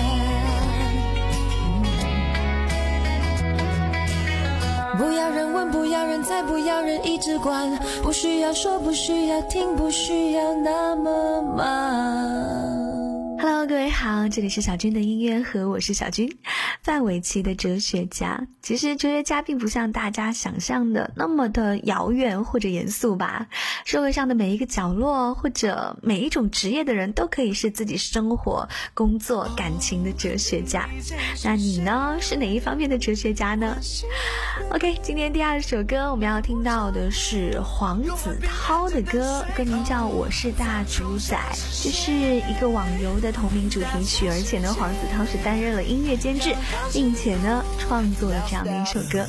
不要人问，不要人猜，不要人一直管，不需要说，不需要听，不需要那么慢。 Hello， 各位好，这里是小军的音乐盒，我是小军。范玮琪的哲学家，其实哲学家并不像大家想象的那么的遥远或者严肃吧。社会上的每一个角落或者每一种职业的人都可以是自己生活、工作、感情的哲学家。那你呢？是哪一方面的哲学家呢？ OK， 今天第二首歌我们要听到的是黄子韬的歌，歌名叫《我是大主宰》，这是一个网游的同名主题曲，而且呢，黄子韬是担任了音乐监制，并且呢，创作了这样的一首歌。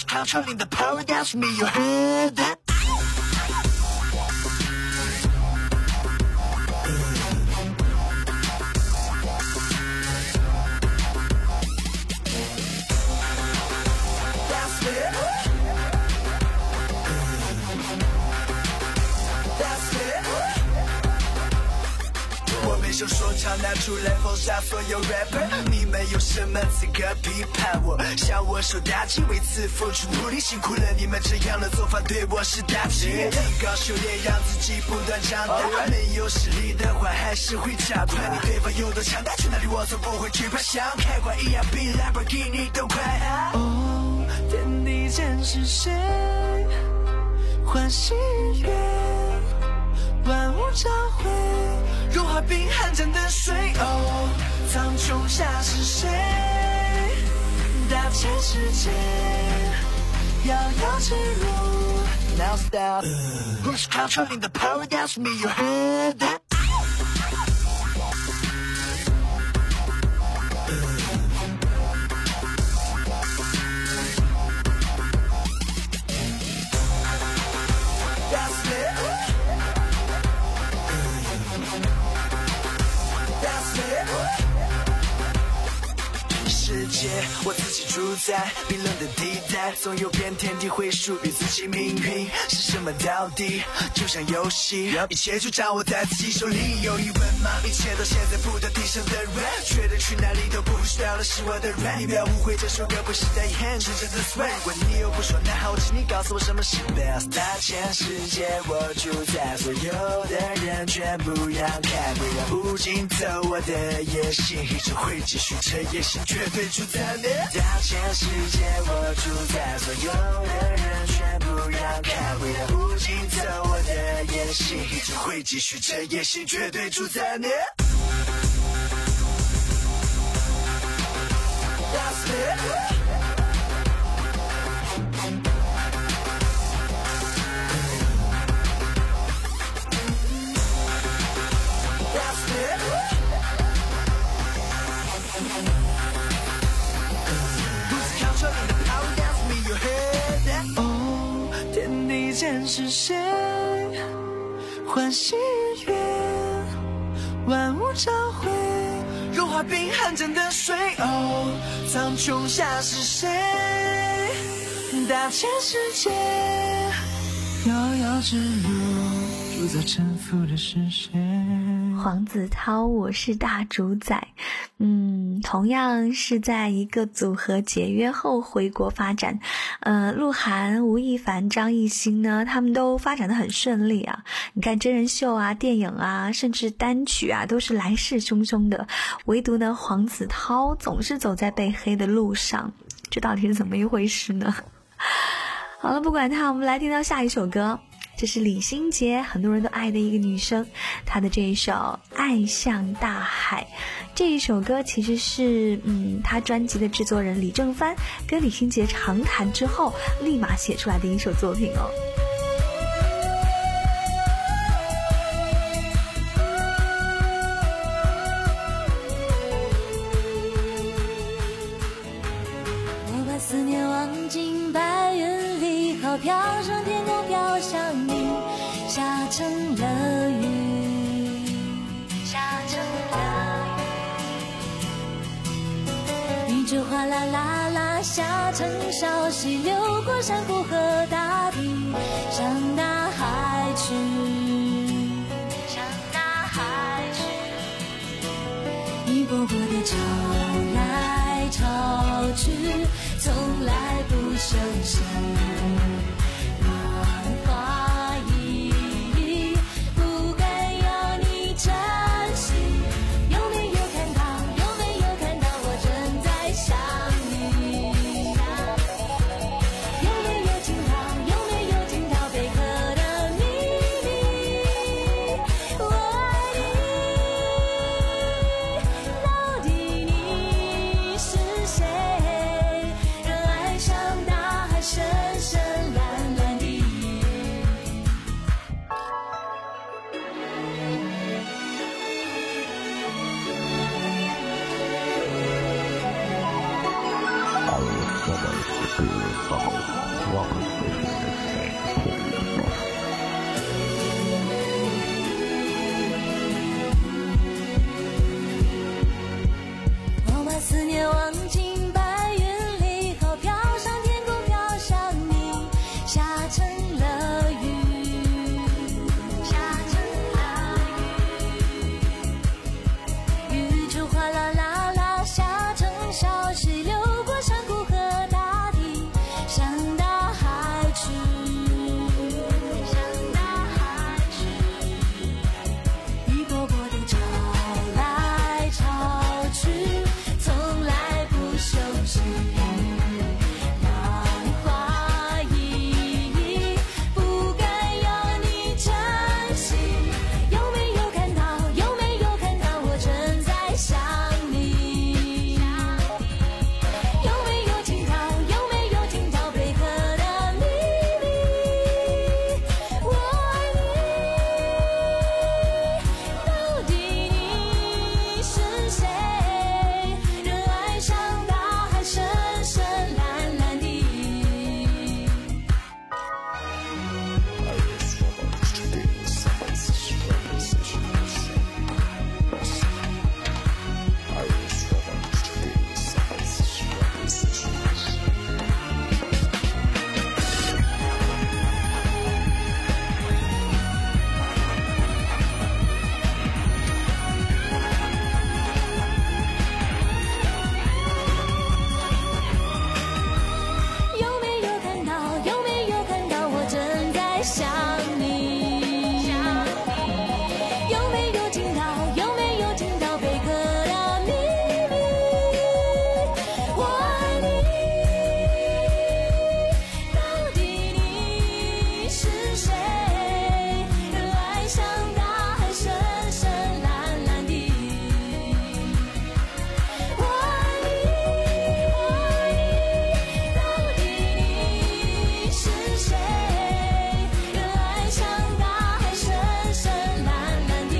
就说唱拿出来封杀所有 rapper， 你们有什么资格批判我？向我手打气，为此付出努力，辛苦了你们，这样的做法对我是打击。提高修炼，让自己不断长大。没有实力的话，还是会加快。你对方有多强大，去哪里我从不会惧怕，像开挂一样比兰博基尼都快。 哦，天地间是谁？欢喜悦，万物交汇。融化冰寒战的水，哦，苍穹下是谁？大千世界，遥遥之路。Now stop. Who's controlling the power? That's me. You heard that?界，我自己主宰，冰冷的地带，总有片天地会属于自己命运，是什么到底？就像游戏，一切就掌握在自己手里。有疑问吗？一切都写在不断提升的 rap， 觉得去哪里都不需要的是我的 rap， 你不要误会，这首歌不是代言，是真的 sweat。如果你又不说，那好，请你告诉我什么是 best。大千世界我主宰，所有的人全部让开，围绕无尽头，我的野心一直会继续，这野心绝对主宰你。大千世界我主宰，所有的人全部让开，围绕无尽头，我的野心一直会继续，这野心绝对主宰你。That's it. Oh, 天地间是谁？欢喜悦，万物交汇，融化冰寒战的水。哦，苍穹下是谁？大千世界，遥遥之路，主宰沉浮的是谁？ 黄子韬，我是大主宰。嗯，同样是在一个组合解约后回国发展，呃，鹿晗、吴亦凡、张艺兴呢，他们都发展得很顺利啊。你看真人秀啊、电影啊，甚至单曲啊，都是来势汹汹的。唯独呢，黄子韬总是走在被黑的路上，这到底是怎么一回事呢？好了，不管他，我们来听到下一首歌。这是李心洁，很多人都爱的一个女生，她的这一首《爱向大海》。这一首歌其实是嗯，她专辑的制作人李正帆跟李心洁长谈之后立马写出来的一首作品哦。 我把思念忘进白云里，好飘上天空，飘向你，下成了雨，下成了雨，雨就哗啦啦啦下成小溪，流过山谷和大地，向大海去，向大海去，一波波的潮来潮去，从来不休息。深深好，忘了谁痛了。 我把思念忘进白云里后，飘上天空，飘上你，下成了雨，下成了雨，雨珠哗啦啦啦下成小溪，流过山谷和大地，向大海去，向大海去，一波波的潮来潮去，从来不休息。浪花依依，不该要你珍惜。有没有看到？有没有看到我正在想你？有没有听到？有没有听到贝壳的秘密？我爱你，到底你是谁？热爱像大海，深深蓝蓝的。有没有看到？有没有看到我正在想你？有没有听到？有没有听到贝壳的秘密？我爱你，到底你是谁？热爱像大海，深深蓝蓝的。我爱你，我爱你，到底你是谁？热爱像大海，深深蓝蓝的。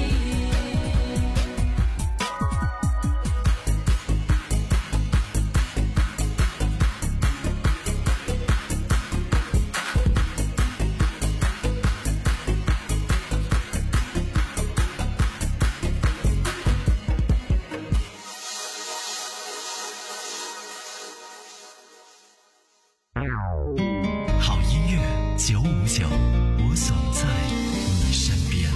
好音乐九五九，我总在你身边。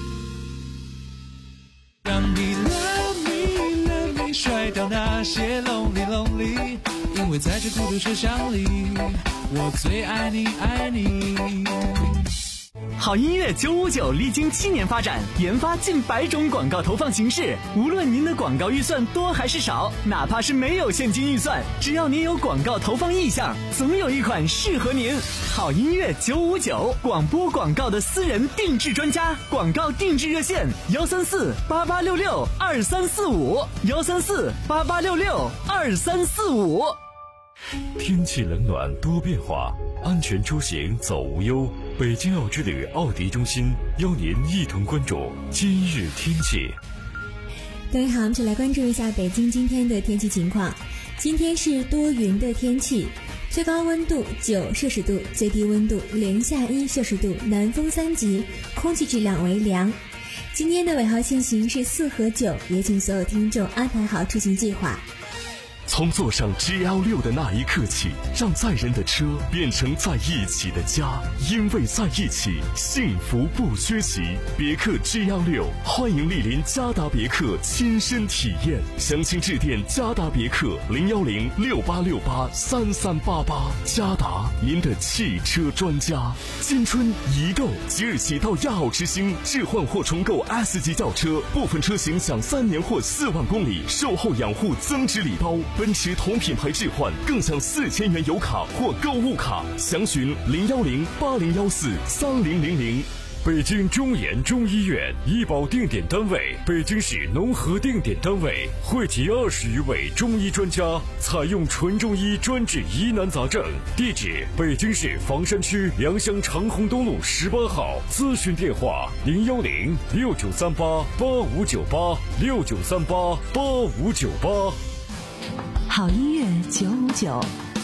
让你 love me love me 甩掉那些 lonely lonely， 因为在这孤独车厢里，我最爱你爱你。 好音乐九五九历经七年发展，研发近百种广告投放形式。无论您的广告预算多还是少，哪怕是没有现金预算，只要您有广告投放意向，总有一款适合您。好音乐九五九，广播广告的私人定制专家，广告定制热线：幺三四八八六六二三四五，幺三四八八六六二三四五。 天气冷暖多变化，安全出行走无忧。北京奥之旅奥迪中心邀您一同关注今日天气。 各位好，我们一起来关注一下北京今天的天气情况。今天是多云的天气，最高温度九摄氏度，最低温度零下一摄氏度，南风三级，空气质量为良。今天的尾号限行是四和九，也请所有听众安排好出行计划。 从坐上 G L 六 的那一刻起，让载人的车变成在一起的家，因为在一起，幸福不缺席。别克 G L 六，欢迎莅临嘉达别克亲身体验，详情致电嘉达别克零幺零六八六八三三八八。嘉达，您的汽车专家。新春一购，即日起到亚奥之星置换或重购 S 级轿车，部分车型享三年或四万公里售后养护增值礼包。奔驰同品牌置换更享四千元油卡或购物卡，详询零幺零八零幺四三零零零。 北京中研中医院医保定点单位，北京市农合定点单位，汇集二十余位中医专家，采用纯中医专治疑难杂症。地址：北京市房山区良乡长虹东路十八号。咨询电话：零幺零六九三八八五九八六九三八八五九八。 好音乐九五九，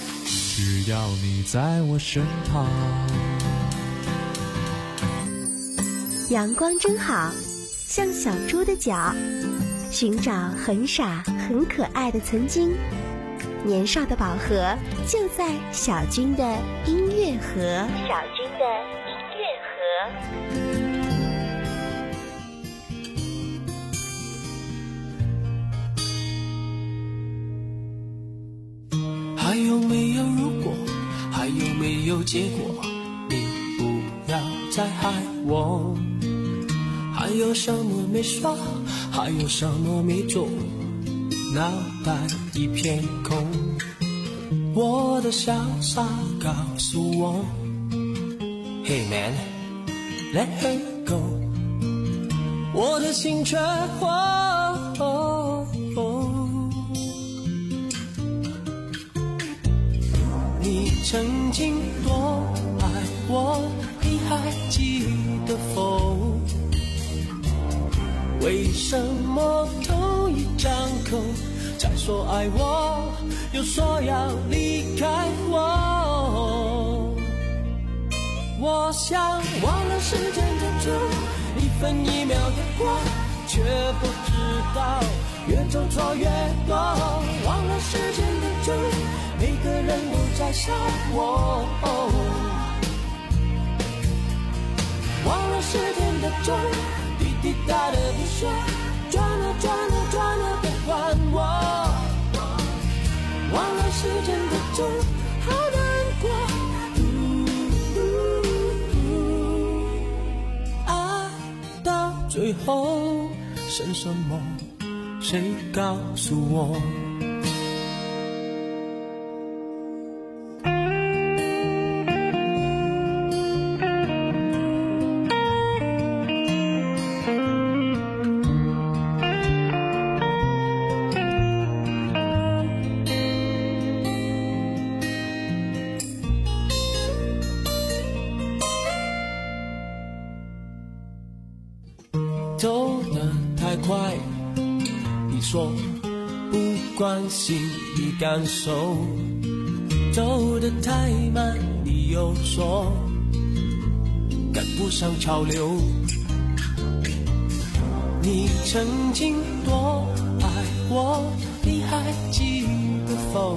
只要你在我身旁。 阳光真好，像小猪的脚，寻找很傻很可爱的曾经。年少的宝盒就在小军的音乐盒。小军的音乐盒。还有没有如果，还有没有结果，你不要再害我。还有什么没说，还有什么没做，脑袋一片空。我的潇洒告诉我 Hey man, let her go。 我的心却火、哦哦、你曾经多爱我，你还记得否？为什么同一张口再说爱我，又说要离开我？我想忘了时间的钟，一分一秒的过，却不知道越走错越多。忘了时间的钟，每个人都在笑我。忘了时间的钟，滴滴答的不说，转啊转啊转啊别管我。忘了时间的钟，好难过。爱到最后剩什么？谁告诉我？走得太快，你说不关心你感受；走得太慢，你又说赶不上潮流。你曾经多爱我，你还记得否？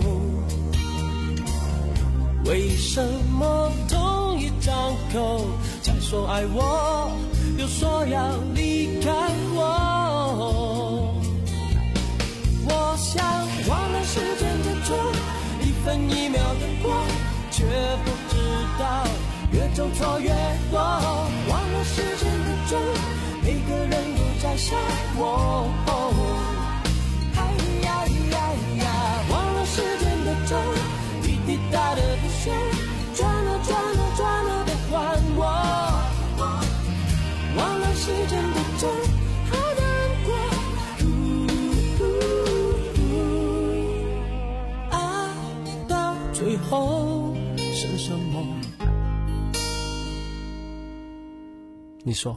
为什么同一张口才说爱我，又说要离开我？我想忘了时间的钟，一分一秒的过，却不知道越走错越多。忘了时间的钟，每个人都在笑我。哎呀呀呀，忘了时间的钟，滴滴答的不休，转啊转啊转啊别管我。忘了时间的钟，好难过。爱到最后剩什么？你说。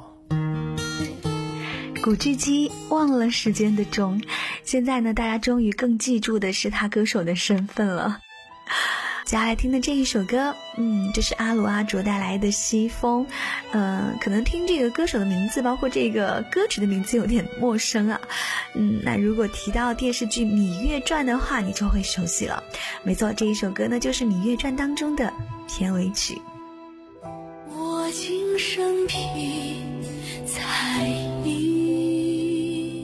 古巨基忘了时间的钟，现在呢，大家终于更记住的是他歌手的身份了。接下来听的这一首歌，嗯，这是阿鲁阿卓带来的《西风》。呃，可能听这个歌手的名字，包括这个歌曲的名字有点陌生啊。嗯，那如果提到电视剧《芈月传》的话，你就会熟悉了。没错，这一首歌呢，就是《芈月传》当中的片尾曲。 我今生披彩衣，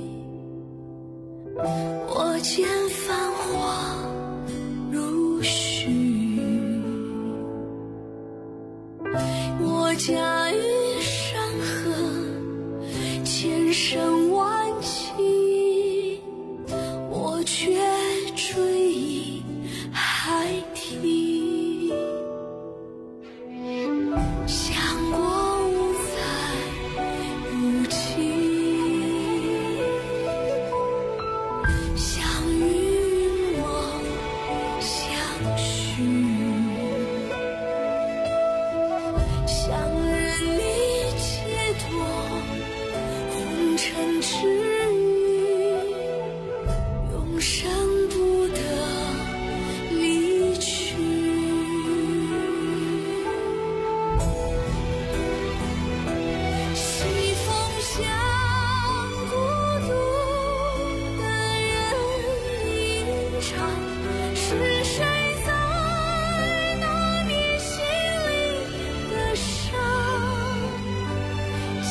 我见繁华如许，我驾驭山河千山万骑，我却追忆海底。想过无采无期，相遇梦相许，相认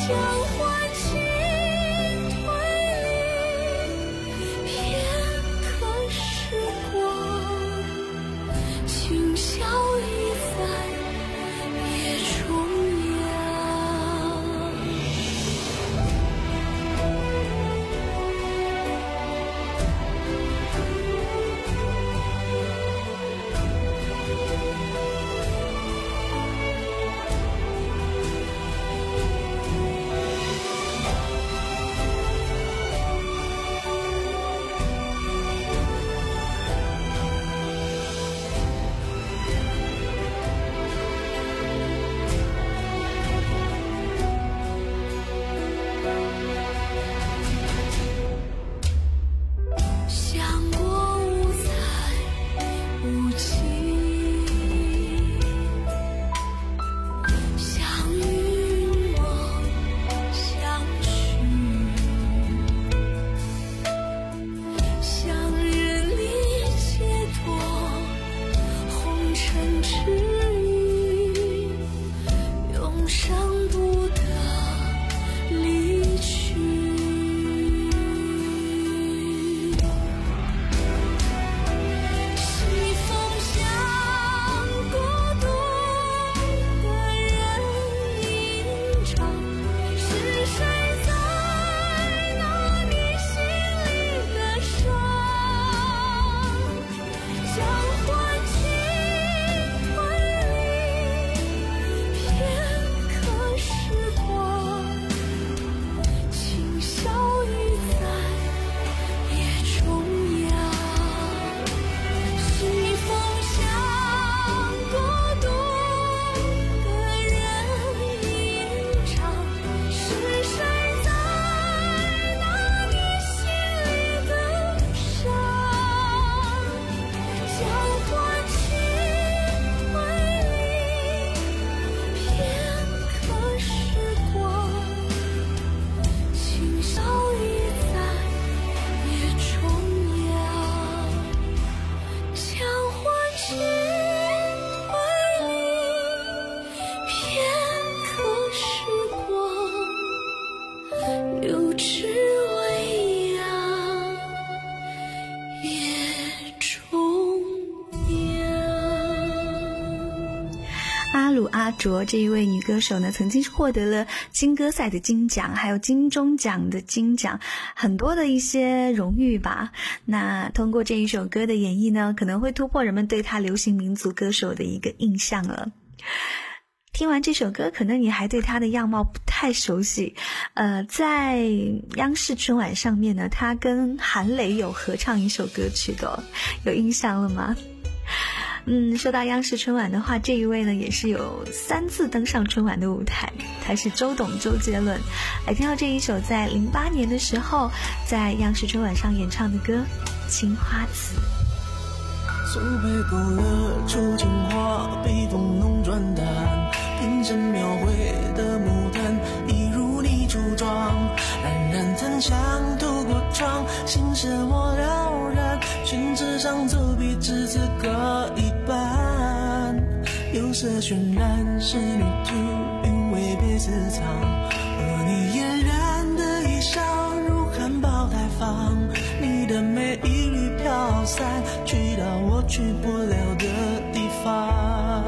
阿卓这一位女歌手呢，曾经获得了金歌赛的金奖，还有金钟奖的金奖，很多的一些荣誉吧。那通过这一首歌的演绎呢，可能会突破人们对她流行民族歌手的一个印象了。听完这首歌，可能你还对她的样貌不太熟悉。呃，在央视春晚上面呢，她跟韩磊有合唱一首歌曲的，有印象了吗？嗯，说到央视春晚的话，这一位呢也是有三次登上春晚的舞台，他是周董周杰伦。来听到这一首在零八年的时候在央视春晚上演唱的歌《青花瓷》。 苏北勾勒出青花，笔锋浓转淡，瓶身描绘的牡丹，一如你初妆，冉冉檀香透过窗，心事我了然，宣纸上走笔只字各一半，釉色渲染仕女图，韵味别私藏，和你嫣然的衣裳如含苞待放，你的美一缕飘散，去到我去不了的地方。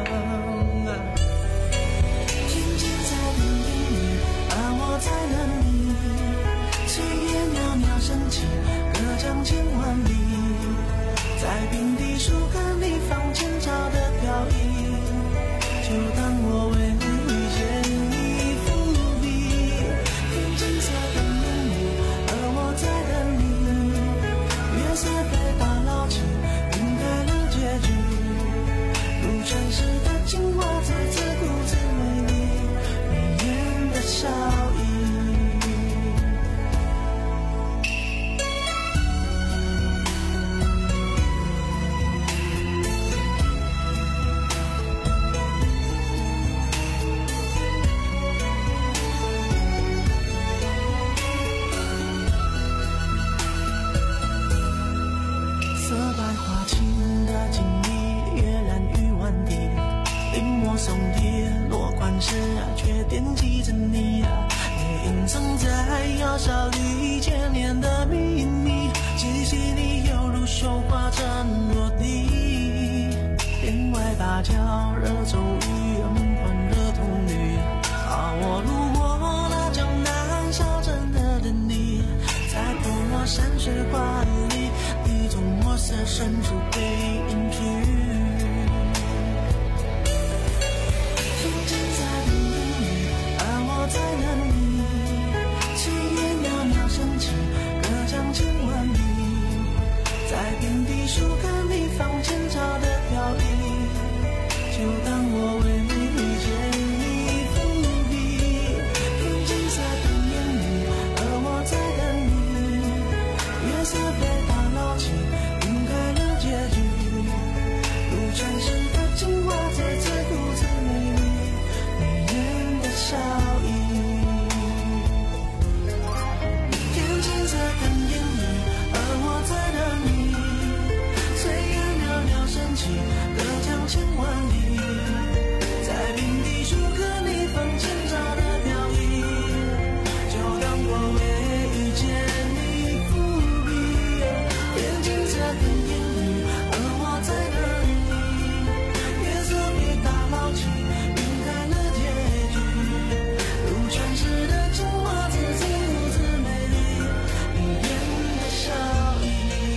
静静在等你，而我在等你，岁月袅袅升起，歌唱千万里，在平地树根里放前朝的飘逸，就当我为你见你伏笔。天青色等你，而我在等你，月色被打捞起，晕开了结局，如传世的青花瓷，自顾自美丽，美艳的笑意。松蝶落款时却惦记着你啊，也隐藏在窑烧里千年的秘密，细细你犹如绣花针落地，天外芭蕉惹骤雨，换惹童女啊，我路过那江南小镇的等你，在泼墨山水画里，你从墨色深处被隐去。在那里，炊烟袅袅升起，隔江千万里，在遍地树根里放前朝的飘逸，就当我为你遇见你伏笔，用金色的言语，而我在等你，月色被打捞起，晕开了结局，如传世的精华再次独自美丽，迷人的笑意。隔江千万里，在遍地树根里放前朝的飘逸，就当我为遇见你伏笔，眼睛色跟言语，而我在那里，月色被打捞起，晕开了结局，如传世的精华自己如此美丽，迷人的笑意。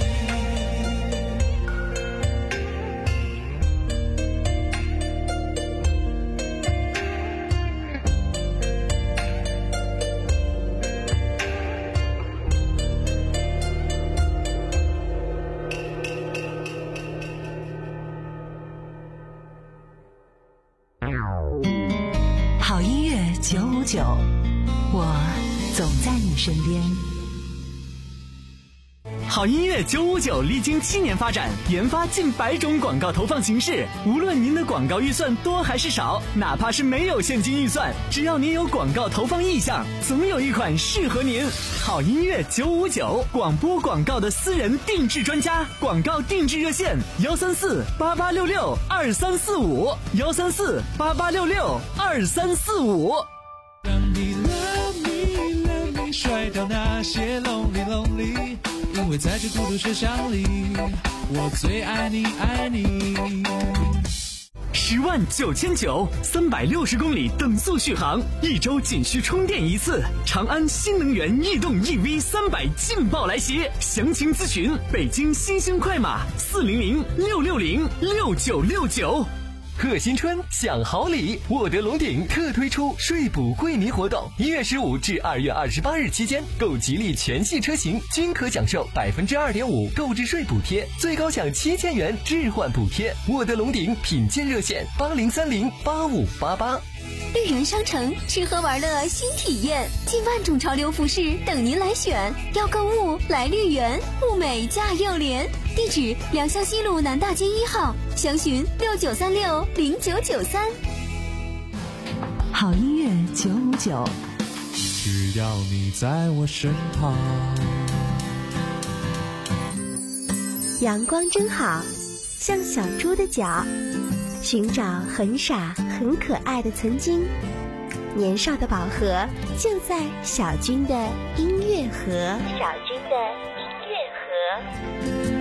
好音乐九五九，我总在你身边。 好音乐九五九历经七年发展，研发近百种广告投放形式。无论您的广告预算多还是少，哪怕是没有现金预算，只要您有广告投放意向，总有一款适合您。好音乐九五九，广播广告的私人定制专家，广告定制热线：幺三四八八六六二三四五，幺三四八八六六二三四五。 让你 love me love me 甩掉那些 lonely lonely， 因为在这孤独车厢里，我最爱你爱你。 十万九千九，三百六十公里等速续航，一周仅需充电一次。长安新能源逸动 E V 三百劲爆来袭，详情咨询北京新兴快马四零零六六零六九六九。 贺新春享好礼，沃德龙鼎特推出税补惠民活动，一月十五至二月二十八日期间，购吉利全系车型均可享受百分之二点五购置税补贴，最高享七千元置换补贴。沃德龙鼎品鉴热线八零三零八五八八。 绿园商城吃喝玩乐新体验，近万种潮流服饰等您来选。要购物来绿园，物美价又廉。地址：良乡西路南大街一号，详询六九三六零九九三。 好音乐九五九， 只要你在我身旁。 阳光真好，像小猪的脚，寻找很傻很可爱的曾经。年少的宝盒就在小军的音乐盒。小军的音乐盒。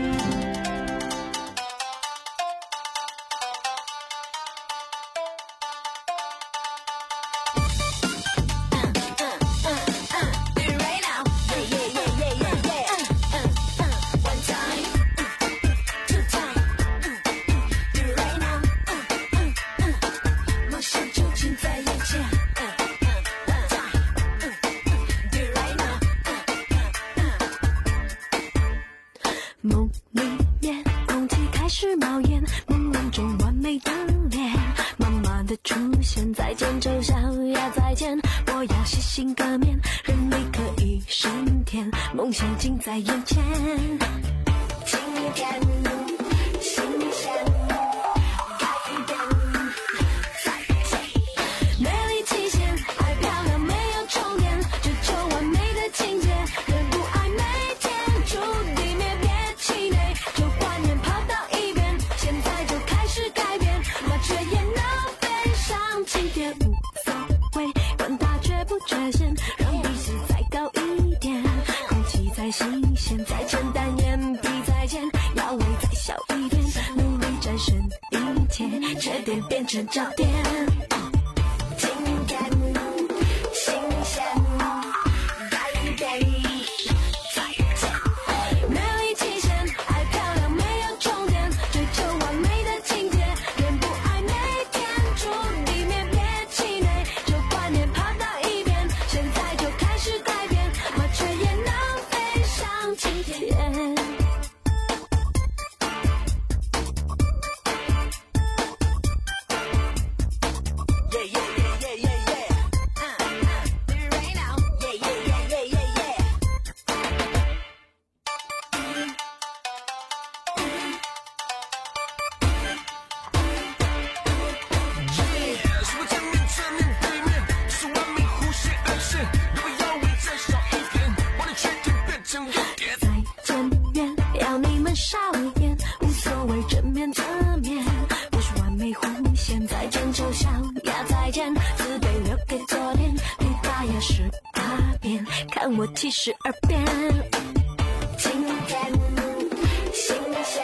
梦里面，空气开始冒烟，朦胧中完美的脸，妈妈的出现，再见丑小鸭再见，我要洗心革面，人类可以升天，梦想近在眼前。今天新鲜改变，再见，美丽极限，爱漂亮没有重点，追求完美的情节，人不爱每天注定灭别气馁，旧观念抛到一边，现在就开始改变，麻雀也能飞上青天。无着焦点。今天新鲜，baby， 再见。美丽极限，爱漂亮没有终点，追求完美的境界，人不爱每天住地面，别气馁，旧观念抛到一边，现在就开始改变，麻雀也能飞上青天。看我七十二变，今天新鲜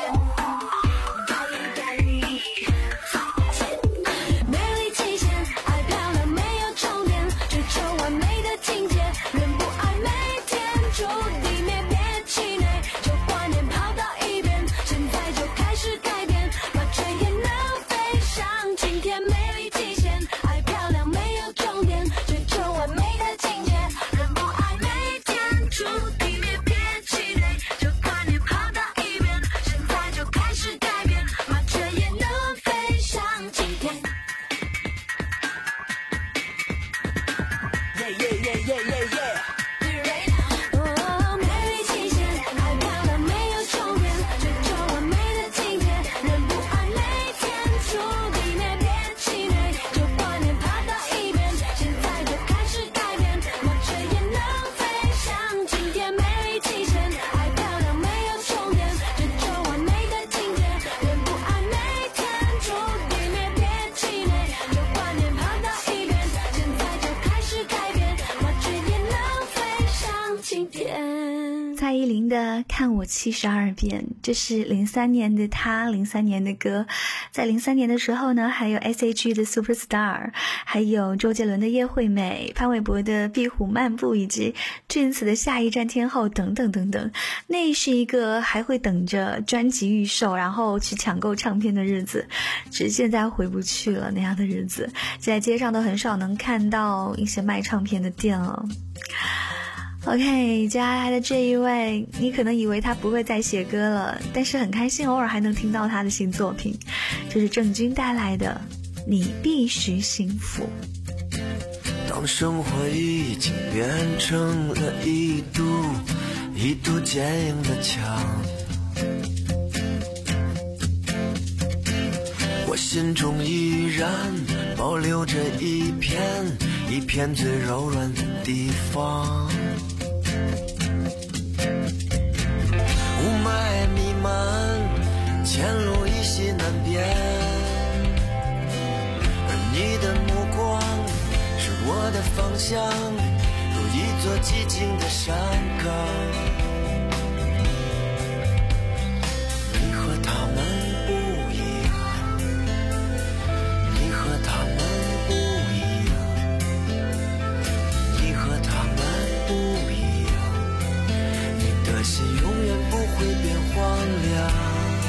，baby， 再见。美丽极限，爱漂亮没有终点，追求完美的境界，人不爱每天住地面，别气馁，旧观念抛到一边，现在就开始改变，麻雀也能飞上青天。美丽极限，爱漂亮没有终点，追求完美的境界，人不爱住地面，别气馁，旧观念抛到一边，现在就开始改变，麻雀也能飞上青天。Yeah yeah yeah yeah yeah yeah。哦，美丽极限，爱漂亮没有终点，追求完美的境界，人不爱每天住地面，别气馁，旧观念抛到一边，现在就开始改变，麻雀也能飞上青天。美丽极限，爱漂亮没有终点，追求完美的境界，人不爱每天住地面，别气馁，旧观念抛到一边，现在就开始改变，麻雀也能飞上青天。 蔡依林的《看我七十二变》，这是零三年的她，零三年的歌。在零三年的时候呢，还有 S H E 的 Superstar， 还有周杰伦的《叶惠美》，潘玮柏的《壁虎漫步》，以及俊子的《下一站天后》等等等等。那是一个还会等着专辑预售，然后去抢购唱片的日子，只是现在回不去了那样的日子。在街上都很少能看到一些卖唱片的店了。OK， 接下来的这一位，你可能以为他不会再写歌了，但是很开心偶尔还能听到他的新作品，这是郑钧带来的《你必须幸福》。 当生活已经变成了一堵一堵坚硬的墙，我心中依然保留着一片一片最柔软的地方。雾霾弥漫，前路依稀难辨，而你的目光是我的方向，如一座寂静的山岗。你和他们不一样，你和他们不一样，你和他们不一样，你的心永远不会变荒凉。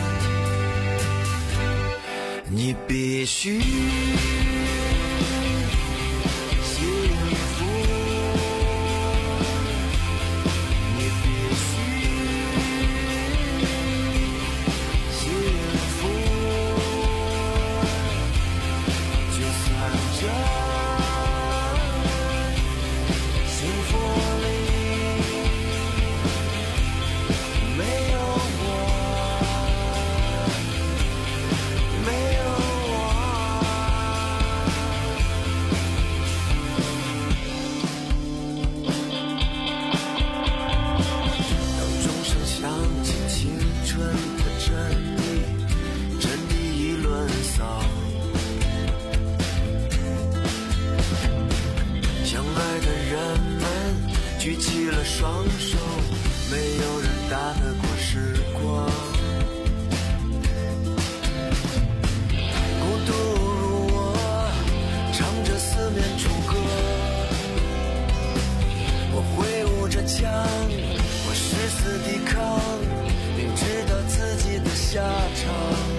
你必须双手，没有人打得过时光。孤独如面楚歌。我挥舞着枪，我誓死抵抗，明知道自己的下场。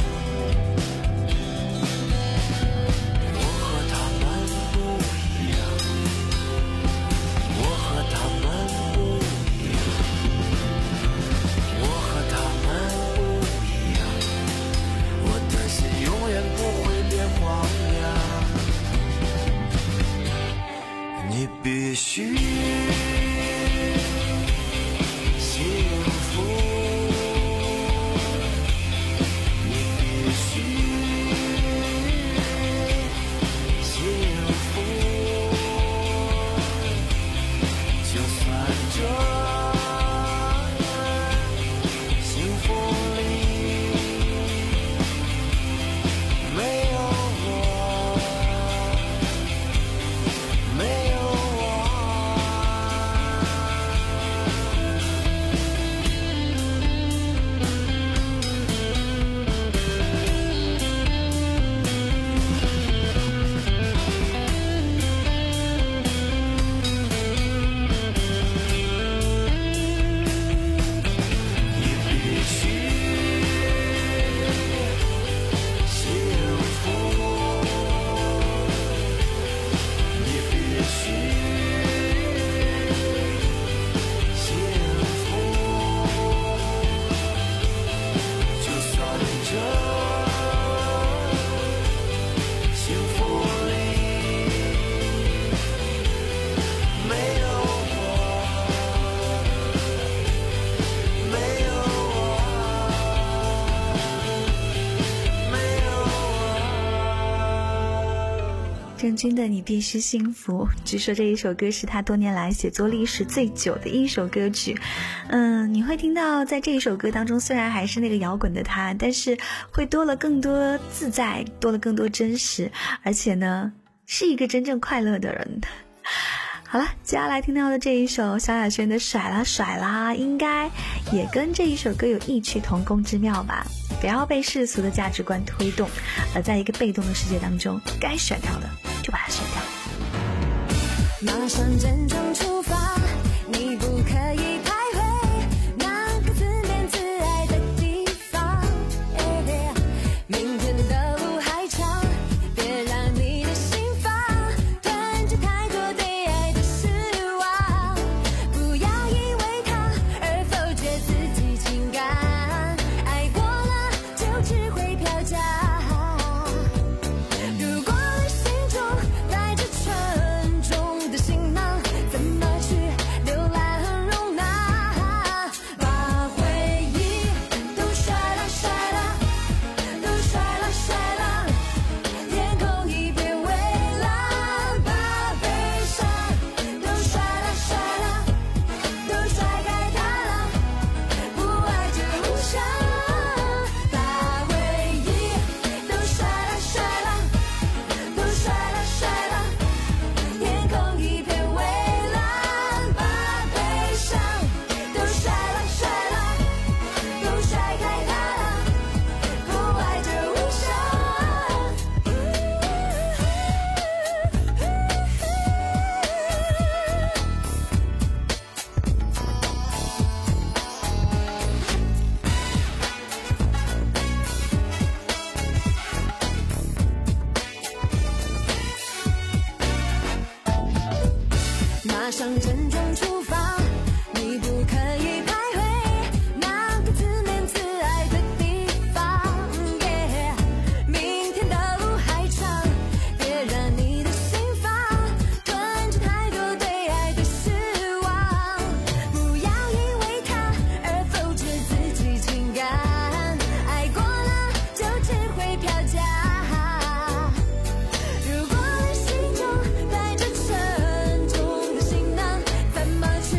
你必须幸福，你必须幸福，就算这幸福里没有我，没有郑钧的你必须幸福，据说这一首歌是他多年来写作历史最久的一首歌曲。嗯，你会听到在这一首歌当中，虽然还是那个摇滚的他，但是会多了更多自在，多了更多真实，而且呢是一个真正快乐的人。好了，接下来听到的这一首萧亚轩的甩啦甩啦，应该也跟这一首歌有异曲同工之妙吧。不要被世俗的价值观推动，而在一个被动的世界当中，该甩掉的就把它甩掉。 马上郑重出发，你不可以徘徊，那个自恋自爱的地方。明天的路还长，别让你的心房囤积太多对爱的失望。不要因为他而否决自己情感，爱过了就只会飘假。如果你心中带着沉重的行囊，怎么去浏览和容纳？把回忆都甩啦甩啦，都甩啦甩啦，天空一片蔚蓝。把悲伤都甩啦甩啦，都甩开它啦，不爱就无伤。把回忆都甩啦甩啦，都甩啦甩啦，天空一片蔚蓝。把悲伤都甩啦甩啦，都甩开它啦，不爱就无伤。马上郑重出发，你不可以徘徊，那个自恋自爱的地方。明天的路还长，别让你的心房囤积太多对爱的失望。不要因为他而否决自己情感，爱过了就只会飘假。如果你心中带着沉重的行囊，怎么去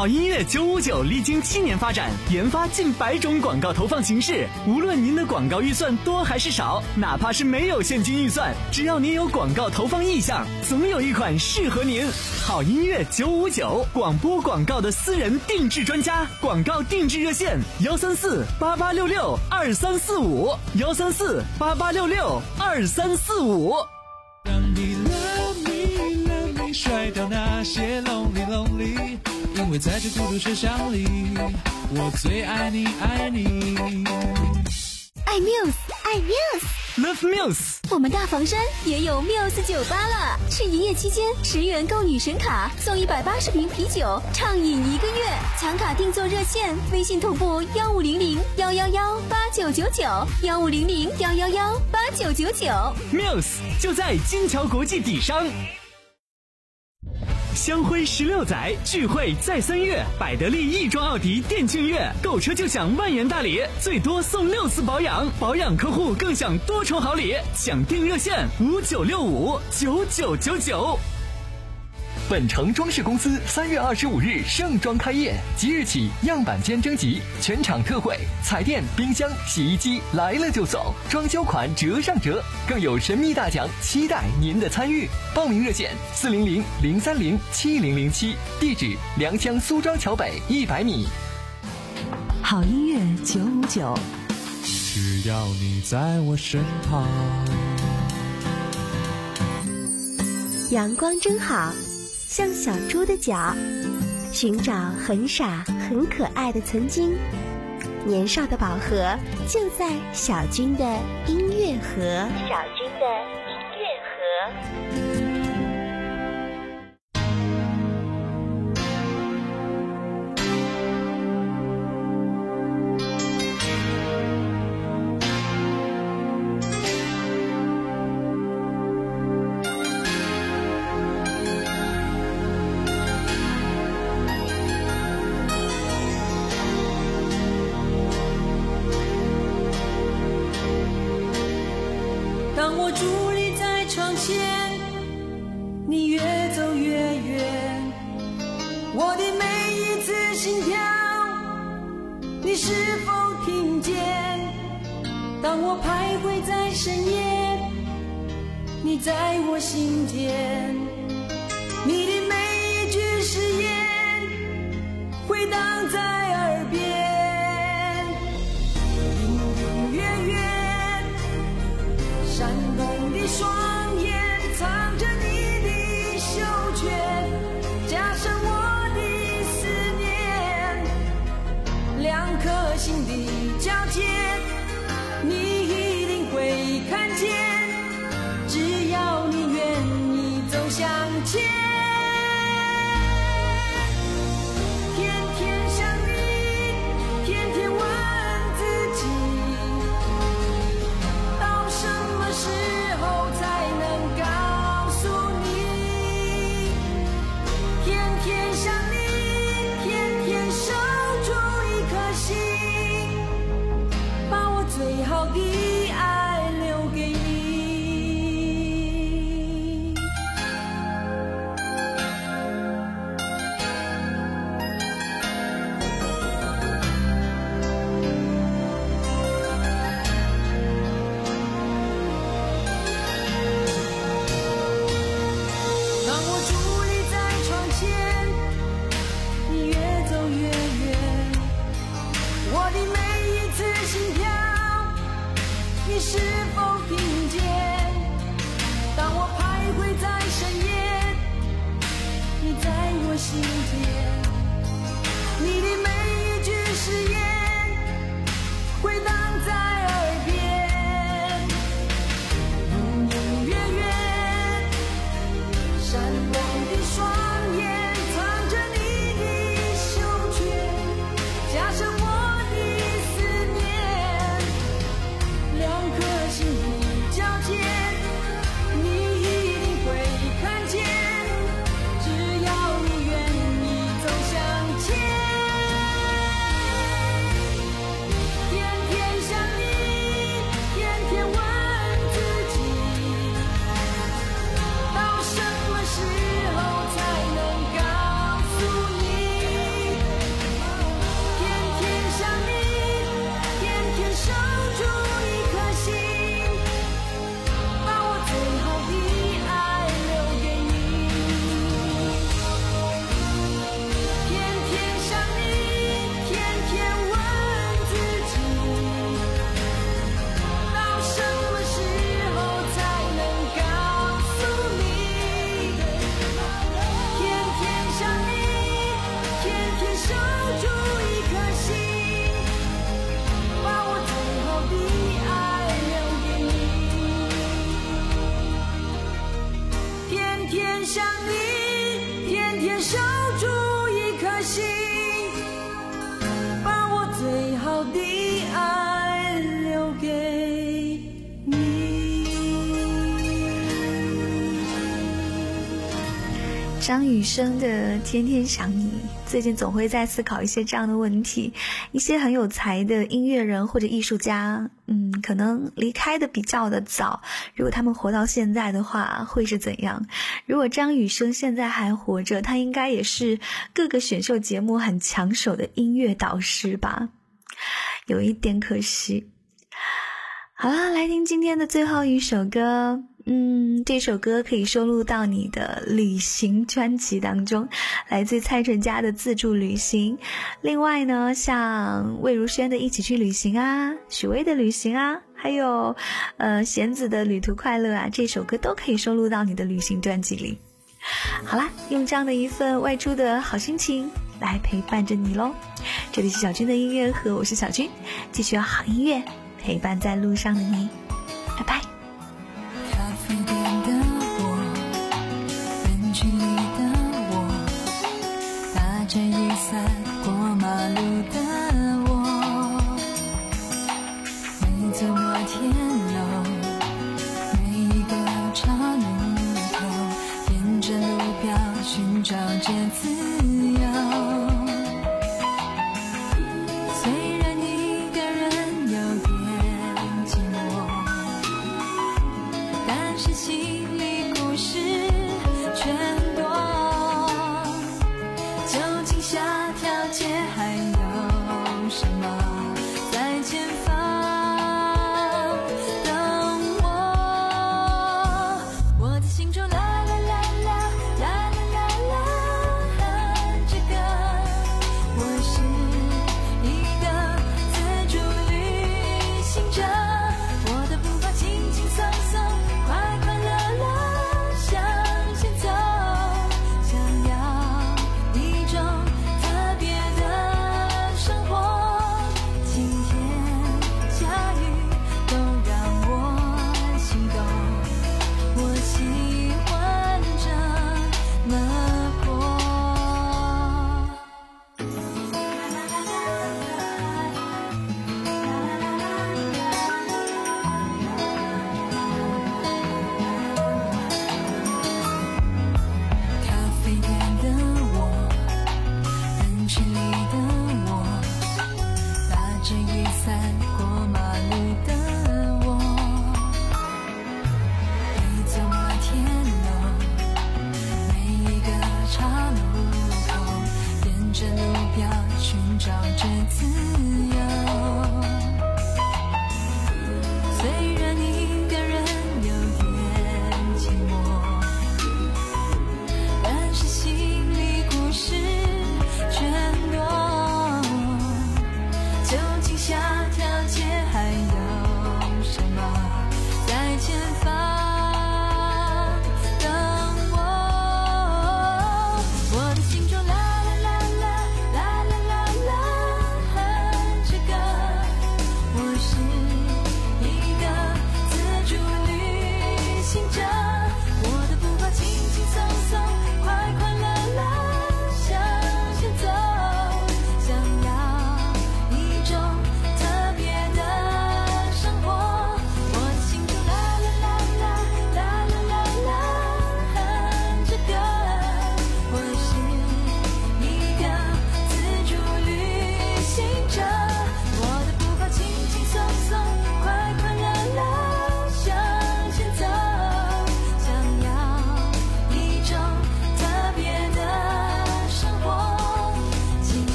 好音乐九五九历经七年发展，研发近百种广告投放形式。无论您的广告预算多还是少，哪怕是没有现金预算，只要您有广告投放意向，总有一款适合您。好音乐九五九，广播广告的私人定制专家，广告定制热线：幺三四八八六六二三四五，幺三四八八六六二三四五。 让你 love me love me 甩掉那些 lonely lonely， 因为在这孤独车厢里，我最爱你爱你。 爱 Muse， 爱 Muse，Love Muse。 我们大房山也有 Muse 酒吧了，是营业期间十元购女神卡送一百八十瓶啤酒，畅饮一个月。抢卡定做热线，微信同步幺五零零幺幺幺八九九九，幺五零零幺幺幺八九九九。 Muse 就在金桥国际底商。香辉十六载，聚会在三月，百得利亦庄奥迪店庆月，购车就享万元大礼，最多送六次保养，保养客户更享多重好礼。抢订热线五九六五九九九九。 本城装饰公司三月二十五日盛装开业，即日起样板间征集，全场特惠，彩电、冰箱、洗衣机来了就送，装修款折上折，更有神秘大奖，期待您的参与。报名热线四零零零三零七零零七，地址良乡苏庄桥北一百米。 好音乐九五九， 只要你在我身旁。 阳光真好，像小猪的脚，寻找很傻很可爱的曾经。年少的宝盒就在小军的音乐盒。小军的音乐盒。 当我伫立在窗前，你越走越远，我的每一次心跳，你是否听见？当我徘徊在深夜，你在我心间，你的每一句誓言回荡在耳边。闪动的双眼藏着你的袖卷，加深我的思念，两颗心的交界，你一定会看见，只要你愿意走向前。天天想你，天天问自己，到什么时候才能告诉你？天天想你，天天守住一颗心，把我最好的爱留给你。当我伫立在窗前，你越走越远，我的每一次心跳，你是否听见？当我徘徊在深夜，你在我心间，你的每一句誓言回荡在耳边，永永远远。闪光的双眼藏着你的袖卷，加深我的思念，两颗心的交界，你一定会看见，只要你愿意走向前。天天想你，天天问自己，到什么时候才天想你，天天守住一颗心，把我最好的爱留给你。 张雨生的《天天想你》，最近总会在思考一些这样的问题。一些很有才的音乐人或者艺术家，嗯，可能离开的比较的早，如果他们活到现在的话会是怎样？如果张雨生现在还活着，他应该也是各个选秀节目很抢手的音乐导师吧，有一点可惜。好啦，来听今天的最后一首歌。嗯，这首歌可以收录到你的旅行专辑当中，来自蔡淳佳的自助旅行。另外呢，像魏如萱的一起去旅行啊，许巍的旅行啊，还有呃弦子的旅途快乐啊，这首歌都可以收录到你的旅行专辑里。好啦，用这样的一份外出的好心情来陪伴着你咯。这里是小军的音乐盒，我是小军，继续有好音乐陪伴在路上的你，拜拜。 咖啡店的我，人群里的我，打着雨伞过马路的我，每走过天楼，每一个岔路口，沿着路标寻找着自由。虽然一个人有点寂寞，但是心里故事却很多。究竟下条街还有什么在前方等我？我的心中啦啦啦啦啦啦啦啦，这个我是一个自助旅行者，我的步伐轻轻松松，快快乐乐向前走，想要一种特别的生活。晴天下雨都让我心动，我喜欢这么过。咖啡店的我，人群里的我，打着雨伞过马路的我，每走过天楼，每一个岔路口，沿着路标寻找着自由。虽然一个人有点寂寞，但是心里故事却很多。究竟下条街还有什么在前方等我？我的心中啦啦啦啦啦啦啦啦，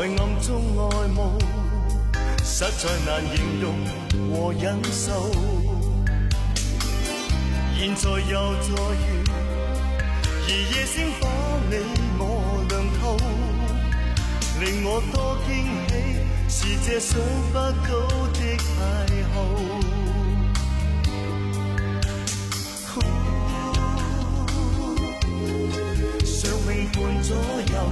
暗中愛慕，實在難形容和忍受。現在又再遇，而夜聲把你我亮透，令我多驚喜，是這想不到的邂逅。尚永伴左右，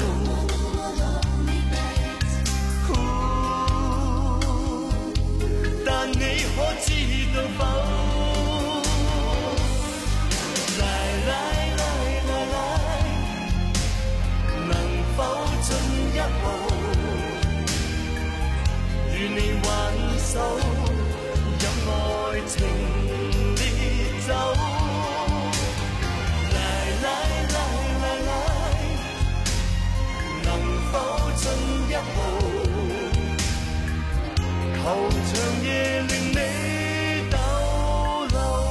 但你可知道否？來來來來來，能否進一步，與你挽手，任愛情烈酒。進一步，球場夜令你逗留。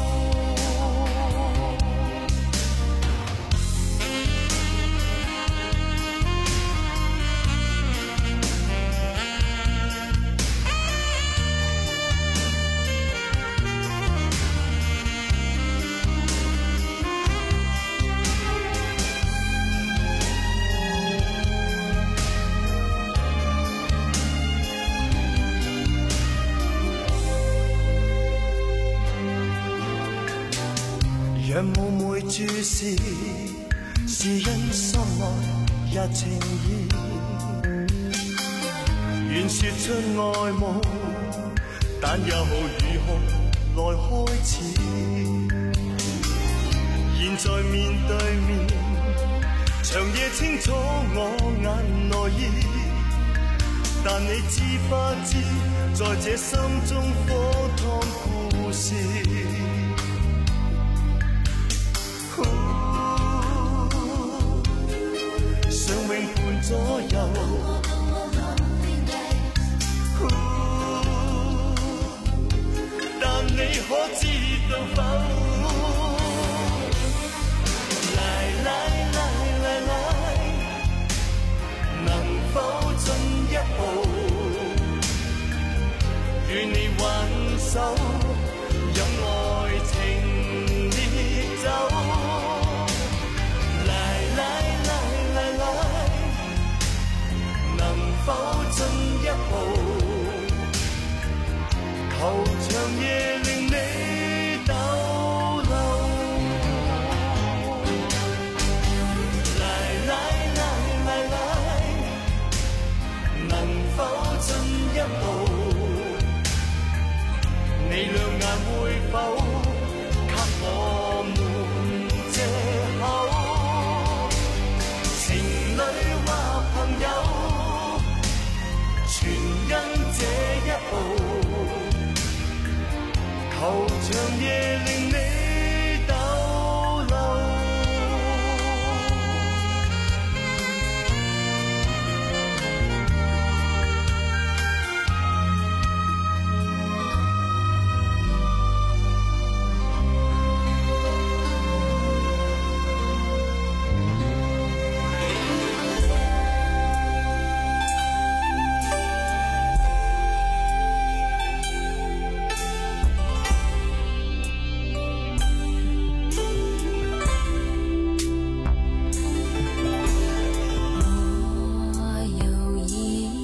讓霧昧注視，是因心內一情意。願說出愛慕，但又如何來開始？現在面對面，長夜清楚我眼內意，但你知不知，在這心中火燙故事。尚永伴左右，但你可知道否？來來來來來，能否進一步，與你挽手，任愛情烈酒。否進一步，球場夜令你逗留。來來來來來，能否進一步？你兩眼會否給我們借口？情侶或朋友，全因這一步，球場夜令你